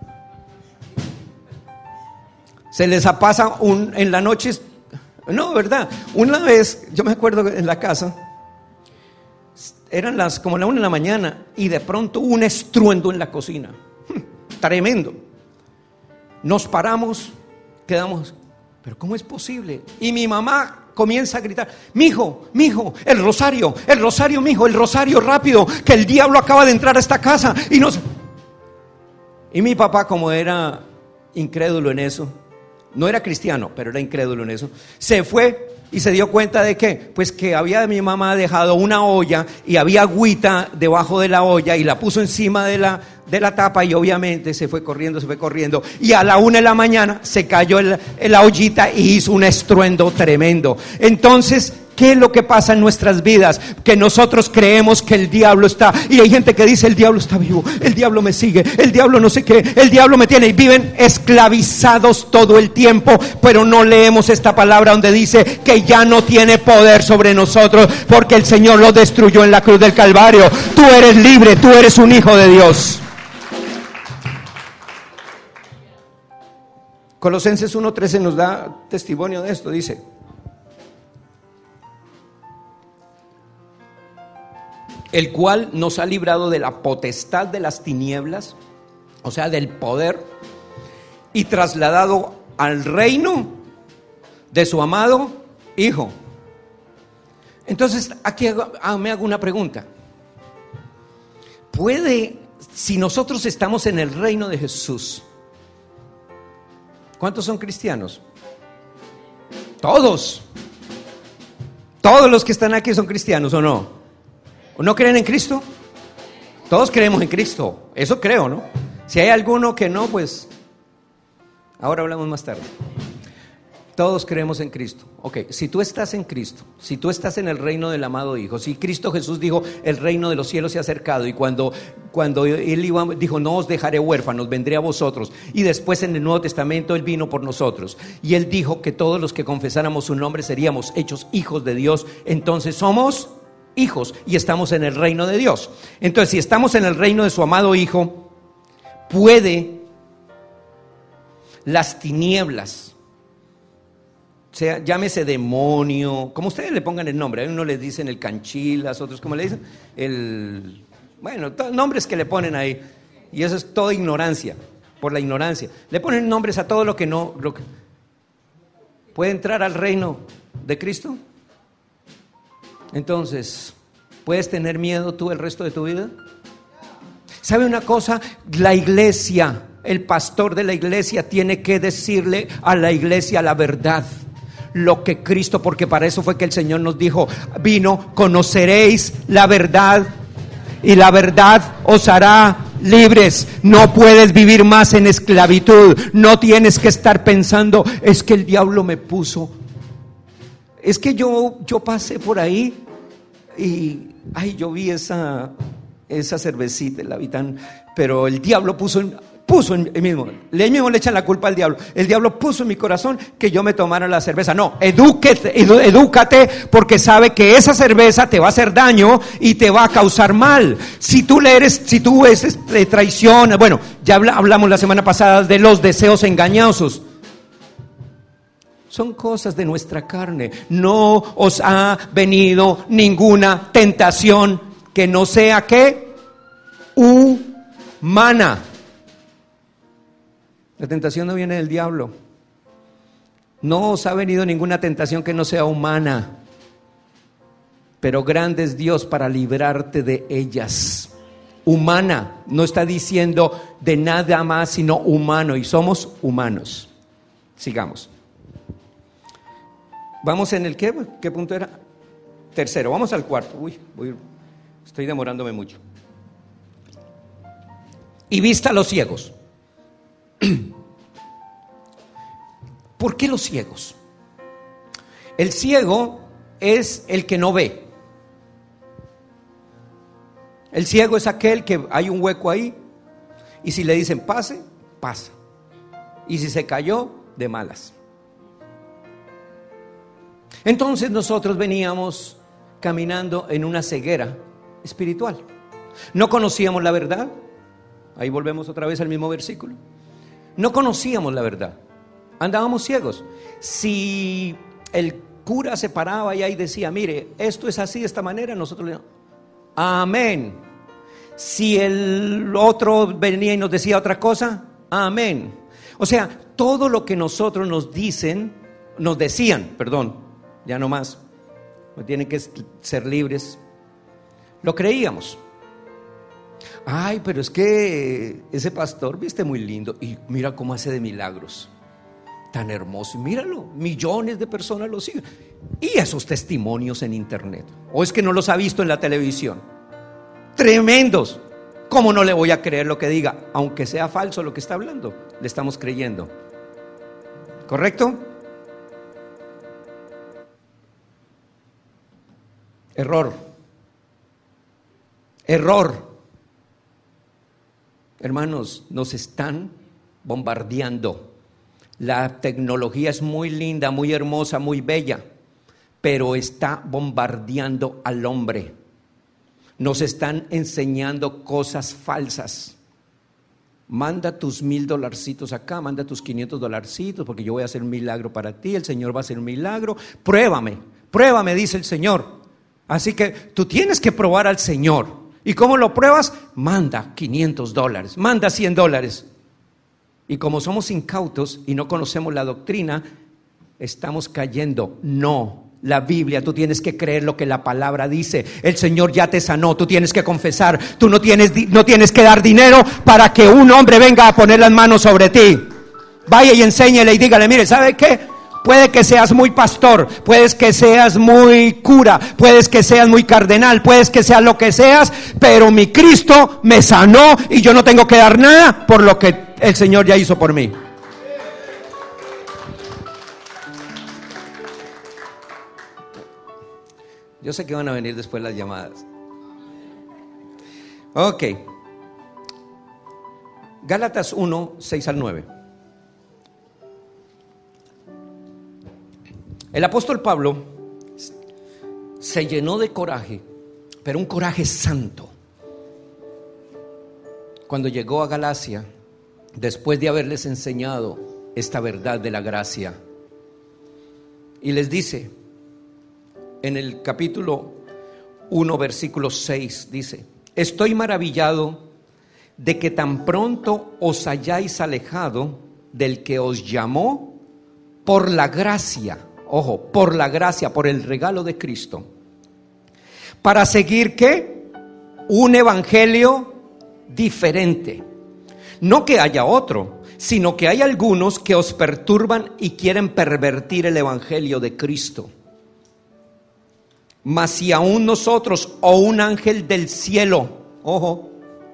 Se les pasa un, en la noche, no, ¿verdad? Una vez, yo me acuerdo en la casa, eran las como la una de la mañana y de pronto hubo un estruendo en la cocina, tremendo. Nos paramos, quedamos, pero ¿cómo es posible? Y mi mamá comienza a gritar, mijo, mijo, el rosario, el rosario, mijo, el rosario, rápido, que el diablo acaba de entrar a esta casa. Y nos... Y mi papá, como era incrédulo en eso, no era cristiano, pero era incrédulo en eso, se fue y se dio cuenta de que, pues que había mi mamá dejado una olla y había agüita debajo de la olla y la puso encima de la, de la tapa, y obviamente se fue corriendo, se fue corriendo, y a la una de la mañana se cayó en la, en la ollita y hizo un estruendo tremendo. Entonces, ¿qué es lo que pasa en nuestras vidas? Que nosotros creemos que el diablo está, y hay gente que dice, el diablo está vivo, el diablo me sigue, el diablo no sé qué, el diablo me tiene, y viven esclavizados todo el tiempo. Pero no leemos esta palabra donde dice que ya no tiene poder sobre nosotros, porque el Señor lo destruyó en la cruz del Calvario. Tú eres libre, tú eres un hijo de Dios. Colosenses uno trece nos da testimonio de esto, dice: el cual nos ha librado de la potestad de las tinieblas, o sea, del poder, y trasladado al reino de su amado Hijo. Entonces, aquí hago, me hago una pregunta. ¿Puede, si nosotros estamos en el reino de Jesús, ¿cuántos son cristianos? Todos. Todos los que están aquí son cristianos, ¿o no? ¿O no creen en Cristo? Todos creemos en Cristo, eso creo, ¿no? Si hay alguno que no, pues ahora hablamos más tarde. Todos creemos en Cristo. Ok, si tú estás en Cristo, si tú estás en el reino del amado Hijo, si Cristo Jesús dijo, el reino de los cielos se ha acercado, y cuando, cuando Él iba, dijo, no os dejaré huérfanos, vendré a vosotros, y después en el Nuevo Testamento Él vino por nosotros, y Él dijo que todos los que confesáramos su nombre seríamos hechos hijos de Dios, entonces somos hijos y estamos en el reino de Dios. Entonces, si estamos en el reino de su amado Hijo, puede las tinieblas, o sea, llámese demonio, como ustedes le pongan el nombre, a uno les dicen el canchilas, otros como le dicen, el, bueno, todos nombres que le ponen ahí, y eso es toda ignorancia, por la ignorancia, le ponen nombres a todo lo que no, lo que, ¿puede entrar al reino de Cristo? Entonces, ¿puedes tener miedo tú el resto de tu vida? ¿Sabe una cosa? La iglesia, el pastor de la iglesia tiene que decirle a la iglesia la verdad, lo que Cristo, porque para eso fue que el Señor nos dijo, vino, conoceréis la verdad y la verdad os hará libres. No puedes vivir más en esclavitud, no tienes que estar pensando, es que el diablo me puso, es que yo, yo pasé por ahí y, ay, yo vi esa, esa cervecita, la vi tan, pero el diablo puso en... puso en el mismo, el mismo le echan la culpa al diablo. El diablo puso en mi corazón que yo me tomara la cerveza. No, edúquete, edu, edúcate, porque sabe que esa cerveza te va a hacer daño y te va a causar mal. Si tú le eres, si tú eres de traición, bueno, ya habla, hablamos la semana pasada de los deseos engañosos. Son cosas de nuestra carne. No os ha venido ninguna tentación que no sea ¿qué? Humana. La tentación no viene del diablo. No os ha venido ninguna tentación que no sea humana, pero grande es Dios para librarte de ellas. Humana, no está diciendo de nada más, sino humano, y somos humanos. Sigamos. Vamos en el qué, ¿qué punto era? Tercero, vamos al cuarto. Uy, voy, estoy demorándome mucho. Y vista a los ciegos. ¿Por qué los ciegos? El ciego es el que no ve. El ciego es aquel que hay un hueco ahí y si le dicen pase, pasa. Y si se cayó, de malas. Entonces nosotros veníamos caminando en una ceguera espiritual. No conocíamos la verdad. Ahí volvemos otra vez al mismo versículo. No conocíamos la verdad, andábamos ciegos. Si el cura se paraba allá y decía, mire, esto es así de esta manera, nosotros le decíamos, amén. Si el otro venía y nos decía otra cosa, amén. O sea, todo lo que nosotros nos dicen, nos decían, perdón, ya no más, no tienen que ser libres, lo creíamos. Ay, pero es que ese pastor viste muy lindo y mira cómo hace de milagros, tan hermoso, míralo, millones de personas lo siguen. Y esos testimonios en internet, o es que no los ha visto en la televisión, tremendos. ¿Cómo no le voy a creer lo que diga? Aunque sea falso lo que está hablando, le estamos creyendo. ¿Correcto? Error. Error. Hermanos, nos están bombardeando. La tecnología es muy linda, muy hermosa, muy bella, pero está bombardeando al hombre. Nos están enseñando cosas falsas. Manda tus mil dolarcitos acá, manda tus quinientos dolarcitos, porque yo voy a hacer un milagro para ti, el Señor va a hacer un milagro. Pruébame, pruébame, dice el Señor. Así que tú tienes que probar al Señor. ¿Y cómo lo pruebas? Manda quinientos dólares, manda cien dólares. Y como somos incautos y no conocemos la doctrina, estamos cayendo. No, la Biblia, tú tienes que creer lo que la palabra dice. El Señor ya te sanó, tú tienes que confesar. Tú no tienes, no tienes que dar dinero para que un hombre venga a poner las manos sobre ti. Vaya y enséñele y dígale, mire, ¿sabe qué? Puede que seas muy pastor, puedes que seas muy cura, puedes que seas muy cardenal, puedes que seas lo que seas, pero mi Cristo me sanó y yo no tengo que dar nada por lo que el Señor ya hizo por mí. Yo sé que van a venir después las llamadas. Ok. Gálatas uno, seis al nueve. El apóstol Pablo se llenó de coraje, pero un coraje santo, cuando llegó a Galacia, después de haberles enseñado esta verdad de la gracia. Y les dice, en el capítulo uno, versículo seis, dice: estoy maravillado de que tan pronto os hayáis alejado del que os llamó por la gracia. Ojo, por la gracia, por el regalo de Cristo, para seguir ¿qué? Un evangelio diferente. No que haya otro, sino que hay algunos que os perturban y quieren pervertir el evangelio de Cristo. Mas si aún nosotros o un ángel del cielo, ojo,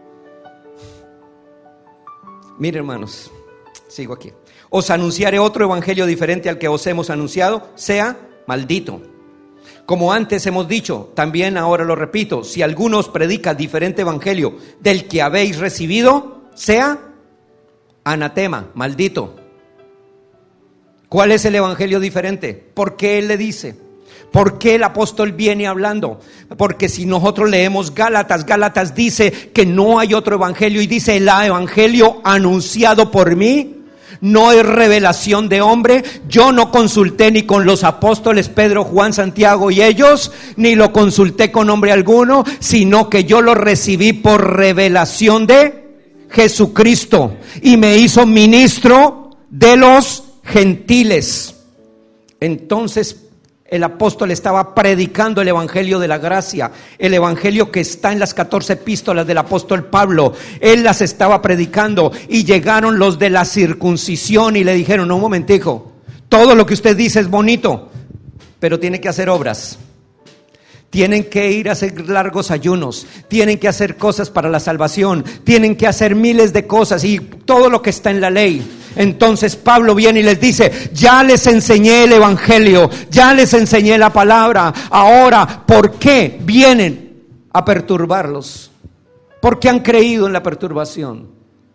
mire hermanos, sigo aquí, os anunciaré otro evangelio diferente al que os hemos anunciado, sea maldito. Como antes hemos dicho, también ahora lo repito, si alguno os predica diferente evangelio del que habéis recibido, sea anatema, maldito. ¿Cuál es el evangelio diferente? ¿Por qué él le dice? ¿Por qué el apóstol viene hablando? Porque si nosotros leemos Gálatas, Gálatas dice que no hay otro evangelio, y dice el evangelio anunciado por mí no es revelación de hombre. Yo no consulté ni con los apóstoles Pedro, Juan, Santiago y ellos, ni lo consulté con hombre alguno, sino que yo lo recibí por revelación de Jesucristo, y me hizo ministro de los gentiles. Entonces el apóstol estaba predicando el evangelio de la gracia, el evangelio que está en las catorce epístolas del apóstol Pablo. Él las estaba predicando, y llegaron los de la circuncisión y le dijeron: no, un momentico, todo lo que usted dice es bonito, pero tiene que hacer obras. Tienen que ir a hacer largos ayunos, tienen que hacer cosas para la salvación, tienen que hacer miles de cosas y todo lo que está en la ley. Entonces Pablo viene y les dice: ya les enseñé el evangelio, ya les enseñé la palabra. Ahora, ¿por qué vienen a perturbarlos? ¿Por qué han creído en la perturbación?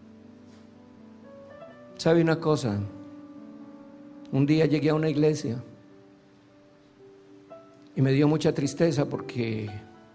¿Sabe una cosa? Un día llegué a una iglesia y me dio mucha tristeza porque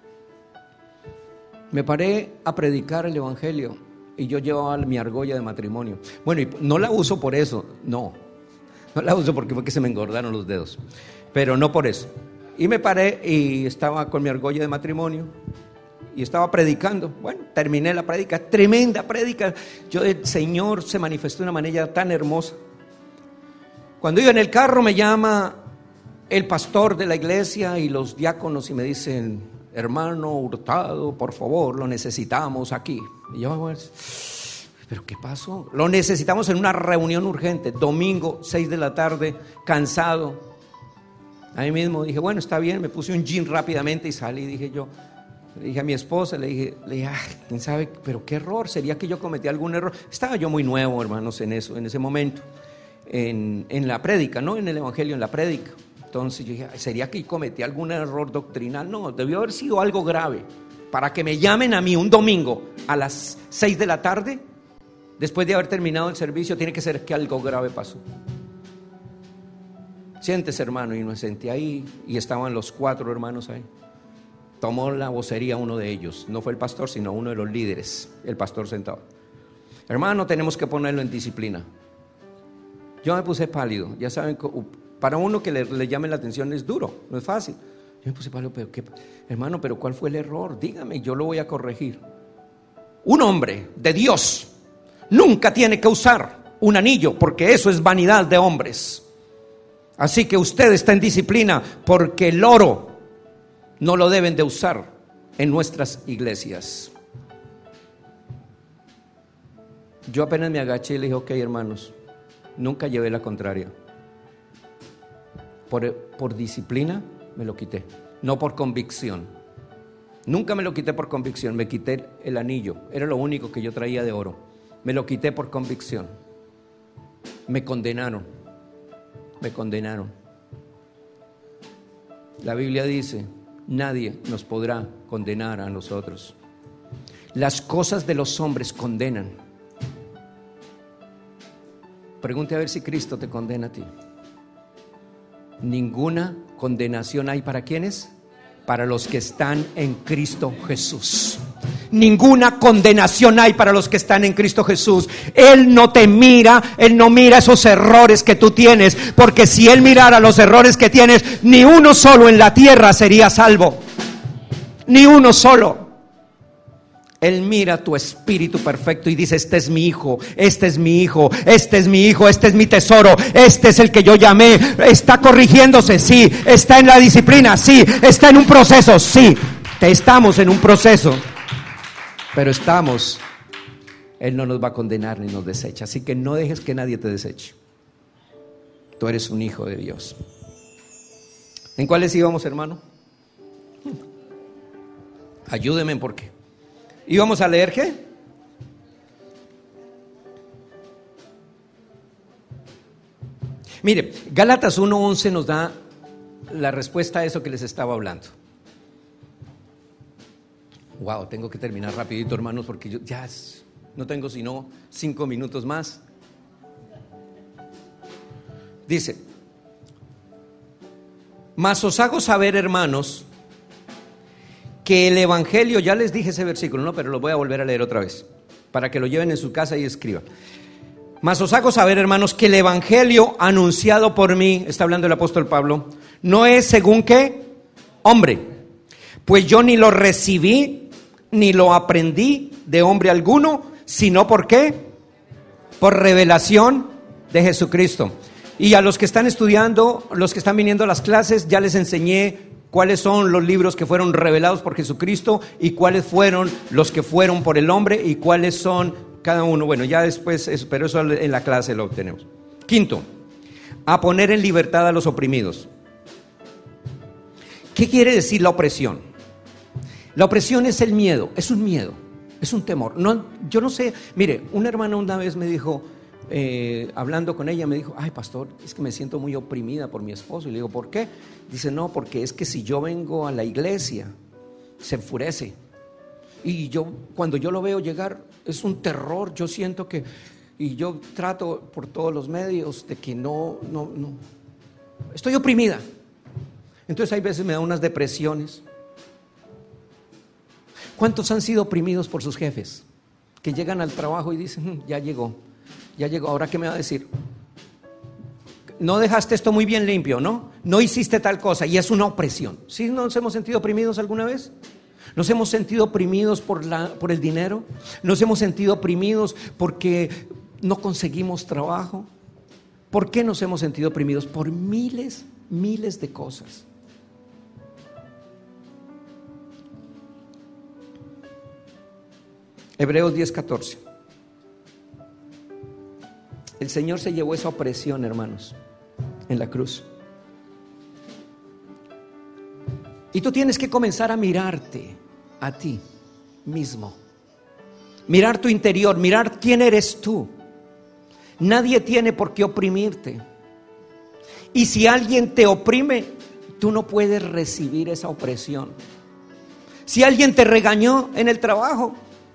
me paré a predicar el evangelio y yo llevaba mi argolla de matrimonio. Bueno, y no la uso por eso, no, no la uso porque fue que se me engordaron los dedos, pero no por eso. Y me paré y estaba con mi argolla de matrimonio y estaba predicando. Bueno, terminé la prédica, tremenda prédica. Yo, el Señor se manifestó de una manera tan hermosa. Cuando iba en el carro me llama el pastor de la iglesia y los diáconos y me dicen: hermano Hurtado, por favor, lo necesitamos aquí. Y yo, ¿pero qué pasó? Lo necesitamos en una reunión urgente, domingo, seis de la tarde, cansado. Ahí mismo dije, bueno, está bien, me puse un jean rápidamente y salí. Dije yo, le dije a mi esposa, le dije, le dije, ay, quién sabe, pero qué error, sería que yo cometí algún error. Estaba yo muy nuevo, hermanos, en eso, en ese momento, en, en la prédica, no en el evangelio, en la prédica. Entonces yo dije, ¿sería que cometí algún error doctrinal? No, debió haber sido algo grave para que me llamen a mí un domingo a las seis de la tarde, después de haber terminado el servicio. Tiene que ser que algo grave pasó. Siéntese, hermano, y me senté ahí y estaban los cuatro hermanos ahí. Tomó la vocería uno de ellos, no fue el pastor, sino uno de los líderes, el pastor sentado. Hermano, tenemos que ponerlo en disciplina. Yo me puse pálido, ya saben, para uno que le, le llame la atención es duro, no es fácil. Yo me puse pálido, pero qué, hermano, pero ¿cuál fue el error? Dígame, yo lo voy a corregir. Un hombre de Dios nunca tiene que usar un anillo, porque eso es vanidad de hombres. Así que usted está en disciplina porque el oro no lo deben de usar en nuestras iglesias. Yo apenas me agaché y le dije, ok, hermanos, nunca llevé la contraria. Por, por disciplina me lo quité, no por convicción. Nunca me lo quité por convicción, me quité el anillo, era lo único que yo traía de oro. Me lo quité por convicción. Me condenaron, me condenaron. La Biblia dice, nadie nos podrá condenar a nosotros. Las cosas de los hombres condenan. Pregunte a ver si Cristo te condena a ti. Ninguna condenación hay para ¿quiénes? Para los que están en Cristo Jesús. Ninguna condenación hay para los que están en Cristo Jesús. Él no te mira, Él no mira esos errores que tú tienes, porque si Él mirara los errores que tienes, ni uno solo en la tierra sería salvo. Ni uno solo. Él mira tu espíritu perfecto y dice, este es mi hijo, este es mi hijo, este es mi hijo, este es mi tesoro, este es el que yo llamé. Está corrigiéndose, sí. Está en la disciplina, sí. Está en un proceso, sí. Estamos en un proceso, pero estamos. Él no nos va a condenar ni nos desecha. Así que no dejes que nadie te deseche. Tú eres un hijo de Dios. ¿En cuáles íbamos, hermano? Ayúdeme, ¿por qué? ¿Y vamos a leer qué? Mire, Gálatas uno once nos da la respuesta a eso que les estaba hablando. Wow, tengo que terminar rapidito, hermanos, porque yo ya no tengo sino cinco minutos más. Dice, mas os hago saber, hermanos, que el evangelio, ya les dije ese versículo, no, pero lo voy a volver a leer otra vez, para que lo lleven en su casa y escriban. Mas os hago saber, hermanos, que el evangelio anunciado por mí, está hablando el apóstol Pablo, no es según qué hombre, pues yo ni lo recibí, ni lo aprendí de hombre alguno, sino por qué, por revelación de Jesucristo. Y a los que están estudiando, los que están viniendo a las clases, ya les enseñé cuáles son los libros que fueron revelados por Jesucristo y cuáles fueron los que fueron por el hombre y cuáles son cada uno. Bueno, ya después, eso, pero eso en la clase lo obtenemos. Quinto, a poner en libertad a los oprimidos. ¿Qué quiere decir la opresión? La opresión es el miedo, es un miedo, es un temor. No, yo no sé, mire, una hermana una vez me dijo, Eh, hablando con ella, me dijo, ay pastor, es que me siento muy oprimida por mi esposo. Y le digo, ¿por qué? Dice, no, porque es que si yo vengo a la iglesia, se enfurece. Y yo, cuando yo lo veo llegar, es un terror. Yo siento que, y yo trato por todos los medios de que no, no, no, estoy oprimida. Entonces hay veces me da unas depresiones. ¿Cuántos han sido oprimidos por sus jefes? Que llegan al trabajo y dicen, ya llegó. Ya llegó, ¿ahora qué me va a decir? No dejaste esto muy bien limpio, ¿no? No hiciste tal cosa, y es una opresión. ¿Sí nos hemos sentido oprimidos alguna vez? ¿Nos hemos sentido oprimidos por, la, por el dinero? ¿Nos hemos sentido oprimidos porque no conseguimos trabajo? ¿Por qué nos hemos sentido oprimidos? Por miles, miles de cosas. Hebreos diez catorce. El Señor se llevó esa opresión, hermanos, en la cruz. Y tú tienes que comenzar a mirarte a ti mismo. Mirar tu interior, mirar quién eres tú. Nadie tiene por qué oprimirte. Y si alguien te oprime, tú no puedes recibir esa opresión. Si alguien te regañó en el trabajo,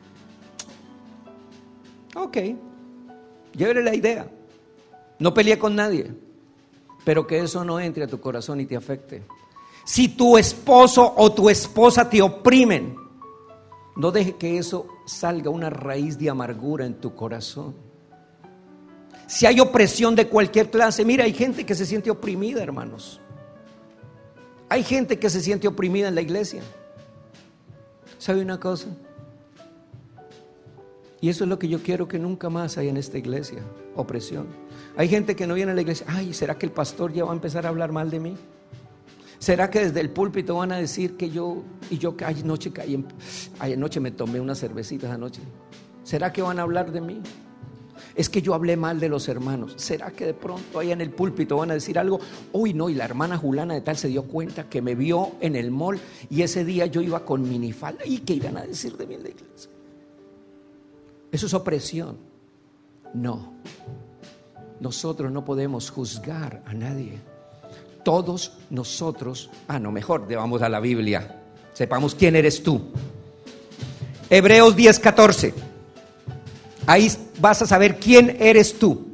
ok, llévele la idea, no peleé con nadie, pero que eso no entre a tu corazón y te afecte. Si tu esposo o tu esposa te oprimen, no deje que eso salga una raíz de amargura en tu corazón. Si hay opresión de cualquier clase, mira, hay gente que se siente oprimida, hermanos. Hay gente que se siente oprimida en la iglesia. ¿Sabe una cosa? Y eso es lo que yo quiero que nunca más haya en esta iglesia, opresión. Hay gente que no viene a la iglesia, ay, ¿será que el pastor ya va a empezar a hablar mal de mí? ¿Será que desde el púlpito van a decir que yo, y yo que anoche caí en, ay, anoche me tomé unas cervecitas anoche? ¿Será que van a hablar de mí? Es que yo hablé mal de los hermanos. ¿Será que de pronto ahí en el púlpito van a decir algo? Uy, no, y la hermana Julana de tal se dio cuenta que me vio en el mall y ese día yo iba con minifalda. ¿Y qué irán a decir de mí en la iglesia? Eso es opresión. No, nosotros no podemos juzgar a nadie. Todos nosotros, ah no, mejor vamos a la Biblia, sepamos quién eres tú. Hebreos diez catorce. Ahí vas a saber quién eres tú.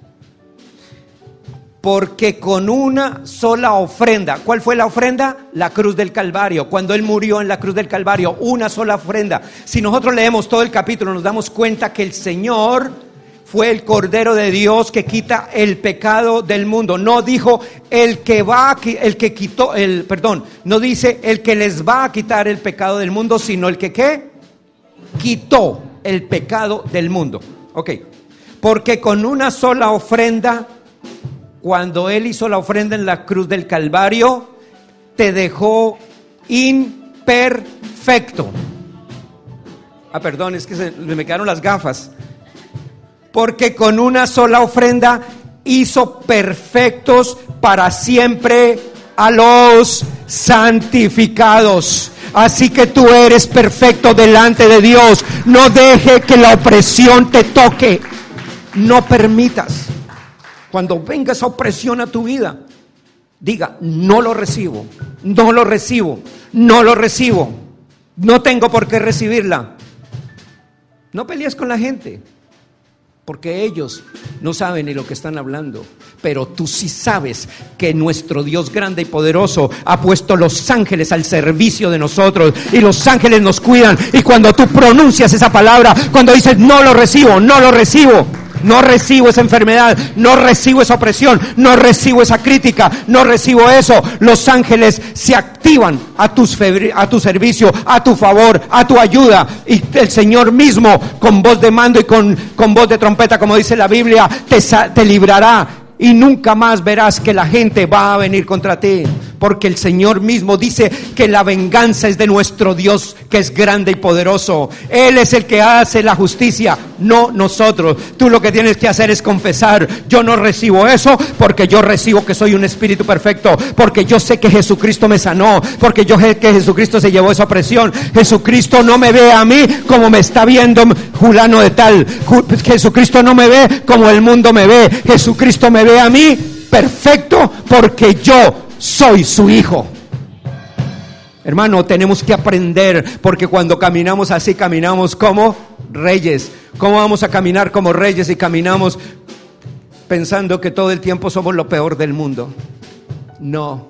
Porque con una sola ofrenda, ¿cuál fue la ofrenda? La cruz del Calvario, cuando Él murió en la cruz del Calvario, una sola ofrenda. Si nosotros leemos todo el capítulo, nos damos cuenta que el Señor fue el Cordero de Dios que quita el pecado del mundo. No dijo el que va, el que quitó, el, perdón, no dice el que les va a quitar el pecado del mundo, sino el que ¿qué? Quitó el pecado del mundo. Ok, porque con una sola ofrenda, cuando Él hizo la ofrenda en la cruz del Calvario, te dejó imperfecto. Ah, perdón, es que se me quedaron las gafas. Porque con una sola ofrenda hizo perfectos para siempre a los santificados. Así que tú eres perfecto delante de Dios. No deje que la opresión te toque. No permitas. Cuando venga esa opresión a tu vida, diga, no lo recibo, no lo recibo, no lo recibo. No tengo por qué recibirla. No pelees con la gente, porque ellos no saben ni lo que están hablando, pero tú sí sabes que nuestro Dios grande y poderoso ha puesto los ángeles al servicio de nosotros y los ángeles nos cuidan. Y cuando tú pronuncias esa palabra, cuando dices no lo recibo, no lo recibo, no recibo esa enfermedad, no recibo esa opresión, no recibo esa crítica, no recibo eso, los ángeles se activan a tu, a tu servicio, a tu favor, a tu ayuda, y el Señor mismo con voz de mando y con, con voz de trompeta, como dice la Biblia, te, te librará. Y nunca más verás que la gente va a venir contra ti, porque el Señor mismo dice que la venganza es de nuestro Dios, que es grande y poderoso. Él es el que hace la justicia, no nosotros. Tú lo que tienes que hacer es confesar: yo no recibo eso, porque yo recibo que soy un espíritu perfecto, porque yo sé que Jesucristo me sanó, porque yo sé que Jesucristo se llevó esa opresión. Jesucristo no me ve a mí como me está viendo Julano de tal. Jesucristo no me ve como el mundo me ve. Jesucristo me ve a mí perfecto, porque yo soy su hijo. Hermano, tenemos que aprender, porque cuando caminamos así, caminamos como reyes. ¿Cómo vamos a caminar como reyes si caminamos pensando que todo el tiempo somos lo peor del mundo? No.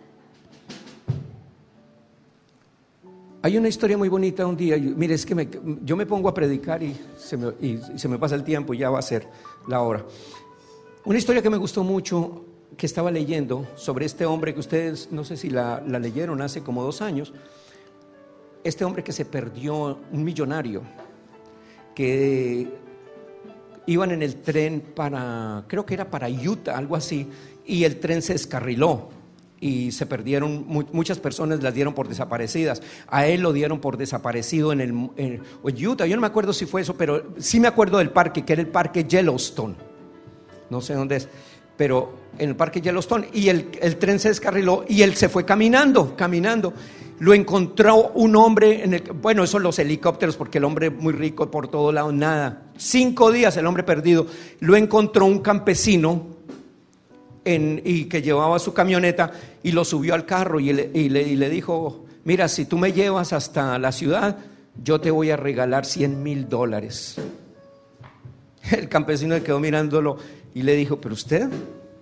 Hay una historia muy bonita un día. Mire, es que me, yo me pongo a predicar y se me, y se me pasa el tiempo y ya va a ser la hora. Una historia que me gustó mucho, que estaba leyendo sobre este hombre que ustedes, no sé si la, la leyeron hace como dos años. Este hombre que se perdió, un millonario, que iban en el tren para, creo que era para Utah, algo así, y el tren se descarriló y se perdieron, muchas personas las dieron por desaparecidas. A él lo dieron por desaparecido en, el, en, en Utah. Yo no me acuerdo si fue eso, pero sí me acuerdo del parque, que era el parque Yellowstone. No sé dónde es, pero en el parque Yellowstone. Y el, el tren se descarriló y él se fue caminando, caminando. Lo encontró un hombre en el, bueno, eso los helicópteros, porque el hombre muy rico por todo lado, nada. Cinco días el hombre perdido. Lo encontró un campesino en, y que llevaba su camioneta y lo subió al carro y le, y, le, y le dijo: mira, si tú me llevas hasta la ciudad, yo te voy a regalar cien mil dólares. El campesino le quedó mirándolo y le dijo: ¿pero usted?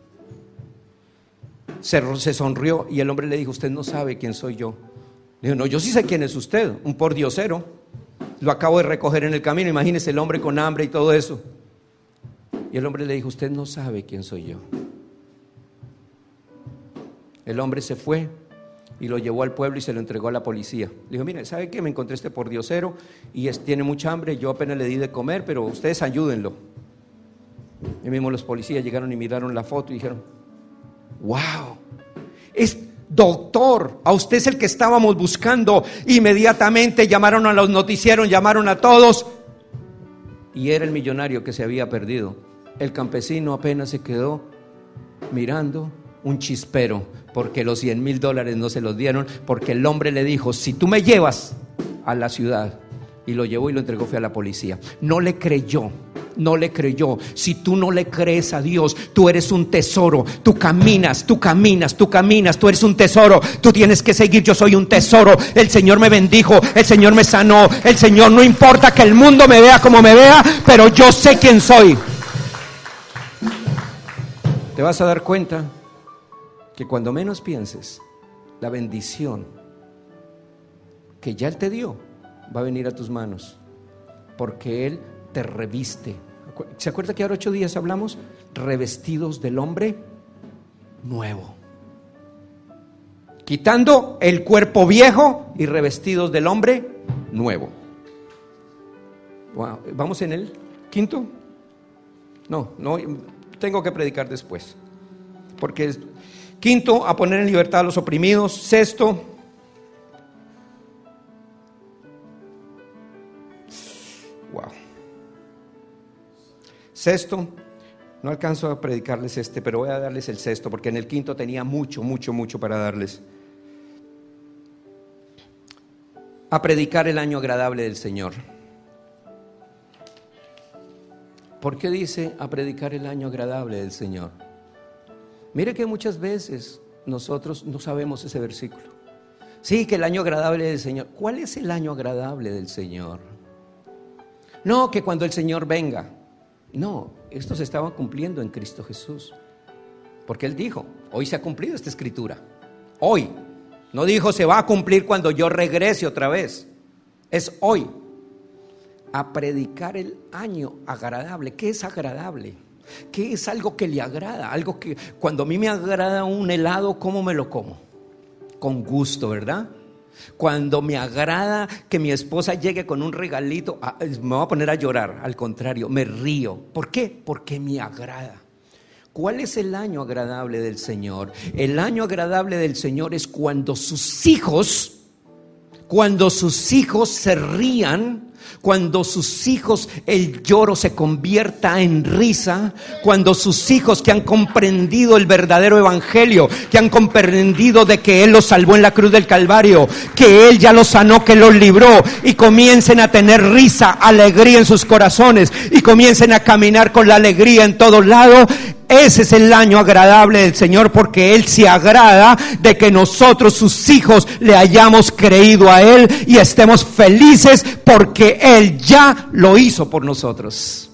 Se, se sonrió y el hombre le dijo: usted no sabe quién soy yo. Le dijo: no, yo sí sé quién es usted, un pordiosero. Lo acabo de recoger en el camino. Imagínese el hombre con hambre y todo eso. Y el hombre le dijo: usted no sabe quién soy yo. El hombre se fue, y lo llevó al pueblo y se lo entregó a la policía. Le dijo, mire, ¿sabe qué? Me encontré este pordiosero y es, tiene mucha hambre, yo apenas le di de comer, pero ustedes ayúdenlo. Y mismo los policías llegaron y miraron la foto y dijeron, wow, es doctor, a usted es el que estábamos buscando. Inmediatamente llamaron a los noticieros, llamaron a todos, y era el millonario que se había perdido. El campesino apenas se quedó mirando, un chispero, porque los cien mil dólares no se los dieron, porque el hombre le dijo, si tú me llevas a la ciudad, y lo llevó y lo entregó fue a la policía. No le creyó, no le creyó. Si tú no le crees a Dios, tú eres un tesoro, tú caminas, tú caminas, tú caminas, tú eres un tesoro, tú tienes que seguir. Yo soy un tesoro, el Señor me bendijo, el Señor me sanó, el Señor, no importa que el mundo me vea como me vea, pero yo sé quién soy. Te vas a dar cuenta que cuando menos pienses, la bendición que ya Él te dio va a venir a tus manos, porque Él te reviste. ¿Se acuerda que ahora ocho días hablamos? Revestidos del hombre nuevo, quitando el cuerpo viejo y revestidos del hombre nuevo. Wow. ¿Vamos en el quinto? No, no, tengo que predicar después, porque es, quinto, a poner en libertad a los oprimidos. Sexto, wow. Sexto, no alcanzo a predicarles este, pero voy a darles el sexto, porque en el quinto tenía mucho, mucho, mucho para darles. A predicar el año agradable del Señor. ¿Por qué dice a predicar el año agradable del Señor? Mire que muchas veces nosotros no sabemos ese versículo. Sí, que el año agradable del Señor. ¿Cuál es el año agradable del Señor? No, que cuando el Señor venga. No, esto se estaba cumpliendo en Cristo Jesús. Porque Él dijo, hoy se ha cumplido esta escritura. Hoy. No dijo se va a cumplir cuando yo regrese otra vez. Es hoy. A predicar el año agradable. ¿Qué es agradable? ¿Qué es algo que le agrada? Algo que cuando a mí me agrada un helado, ¿cómo me lo como? Con gusto, ¿verdad? Cuando me agrada que mi esposa llegue con un regalito, me voy a poner a llorar. Al contrario, me río. ¿Por qué? Porque me agrada. ¿Cuál es el año agradable del Señor? El año agradable del Señor es cuando sus hijos, cuando sus hijos se rían, cuando sus hijos el lloro se convierta en risa, cuando sus hijos que han comprendido el verdadero evangelio, que han comprendido de que Él los salvó en la cruz del Calvario, que Él ya los sanó, que los libró, y comiencen a tener risa, alegría en sus corazones, y comiencen a caminar con la alegría en todos lados. Ese es el año agradable del Señor, porque Él se agrada de que nosotros, sus hijos, le hayamos creído a Él y estemos felices porque Él ya lo hizo por nosotros.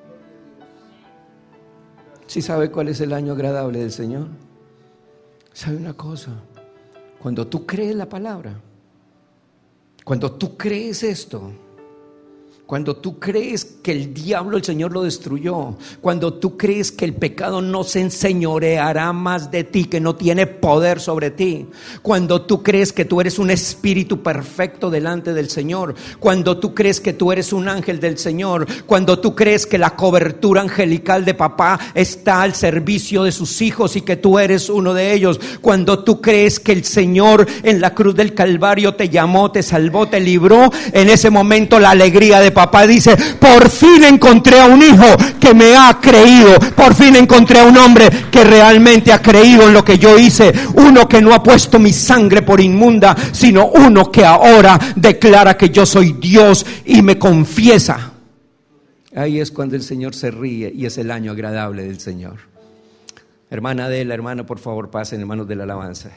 ¿Sí sabe cuál es el año agradable del Señor? ¿Sabe una cosa? Cuando tú crees la palabra, cuando tú crees esto, cuando tú crees que el diablo, el Señor lo destruyó, cuando tú crees que el pecado no se enseñoreará más de ti, que no tiene poder sobre ti, cuando tú crees que tú eres un espíritu perfecto delante del Señor, cuando tú crees que tú eres un ángel del Señor, cuando tú crees que la cobertura angelical de papá está al servicio de sus hijos y que tú eres uno de ellos, cuando tú crees que el Señor en la cruz del Calvario te llamó, te salvó, te libró, en ese momento la alegría de papá Papá dice, por fin encontré a un hijo que me ha creído, por fin encontré a un hombre que realmente ha creído en lo que yo hice, uno que no ha puesto mi sangre por inmunda, sino uno que ahora declara que yo soy Dios y me confiesa. Ahí es cuando el Señor se ríe y es el año agradable del Señor. Hermana Adela, hermano, por favor, pasen, hermanos de la alabanza.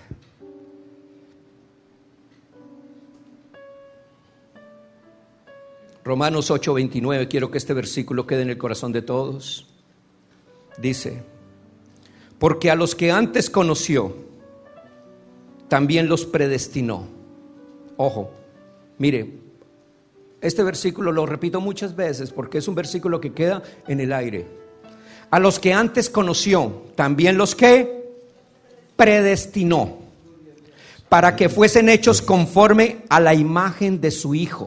Romanos ocho veintinueve, quiero que este versículo quede en el corazón de todos. Dice, porque a los que antes conoció, también los predestinó. Ojo, mire, este versículo lo repito muchas veces porque es un versículo que queda en el aire. A los que antes conoció, también los que predestinó para que fuesen hechos conforme a la imagen de su Hijo.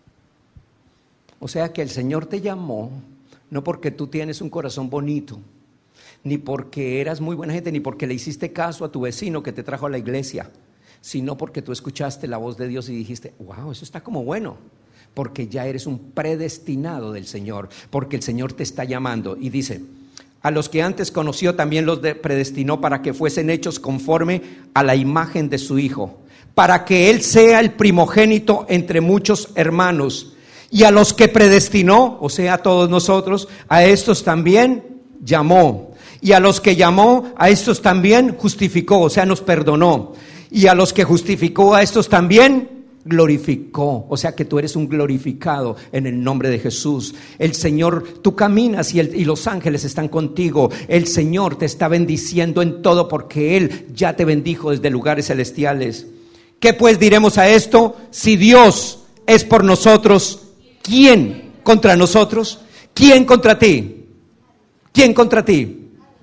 O sea que el Señor te llamó no porque tú tienes un corazón bonito, ni porque eras muy buena gente, ni porque le hiciste caso a tu vecino que te trajo a la iglesia, sino porque tú escuchaste la voz de Dios y dijiste, wow, eso está como bueno, porque ya eres un predestinado del Señor, porque el Señor te está llamando. Y dice, a los que antes conoció también los de predestinó para que fuesen hechos conforme a la imagen de su Hijo, para que Él sea el primogénito entre muchos hermanos. Y a los que predestinó, o sea, a todos nosotros, a estos también llamó. Y a los que llamó, a estos también justificó, o sea, nos perdonó. Y a los que justificó, a estos también glorificó. O sea que tú eres un glorificado en el nombre de Jesús. El Señor, tú caminas y, el, y los ángeles están contigo. El Señor te está bendiciendo en todo porque Él ya te bendijo desde lugares celestiales. ¿Qué pues diremos a esto? Si Dios es por nosotros, ¿quién contra nosotros? ¿Quién contra ti? ¿Quién contra ti?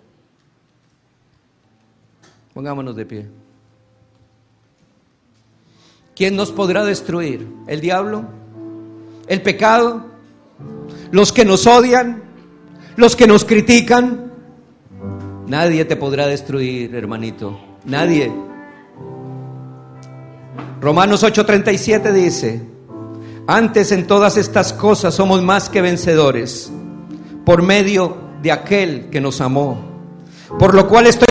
Pongámonos de pie. ¿Quién nos podrá destruir? ¿El diablo? ¿El pecado? ¿Los que nos odian? ¿Los que nos critican? Nadie te podrá destruir, hermanito. Nadie. Romanos ocho treinta y siete dice: antes en todas estas cosas somos más que vencedores por medio de aquel que nos amó. Por lo cual estoy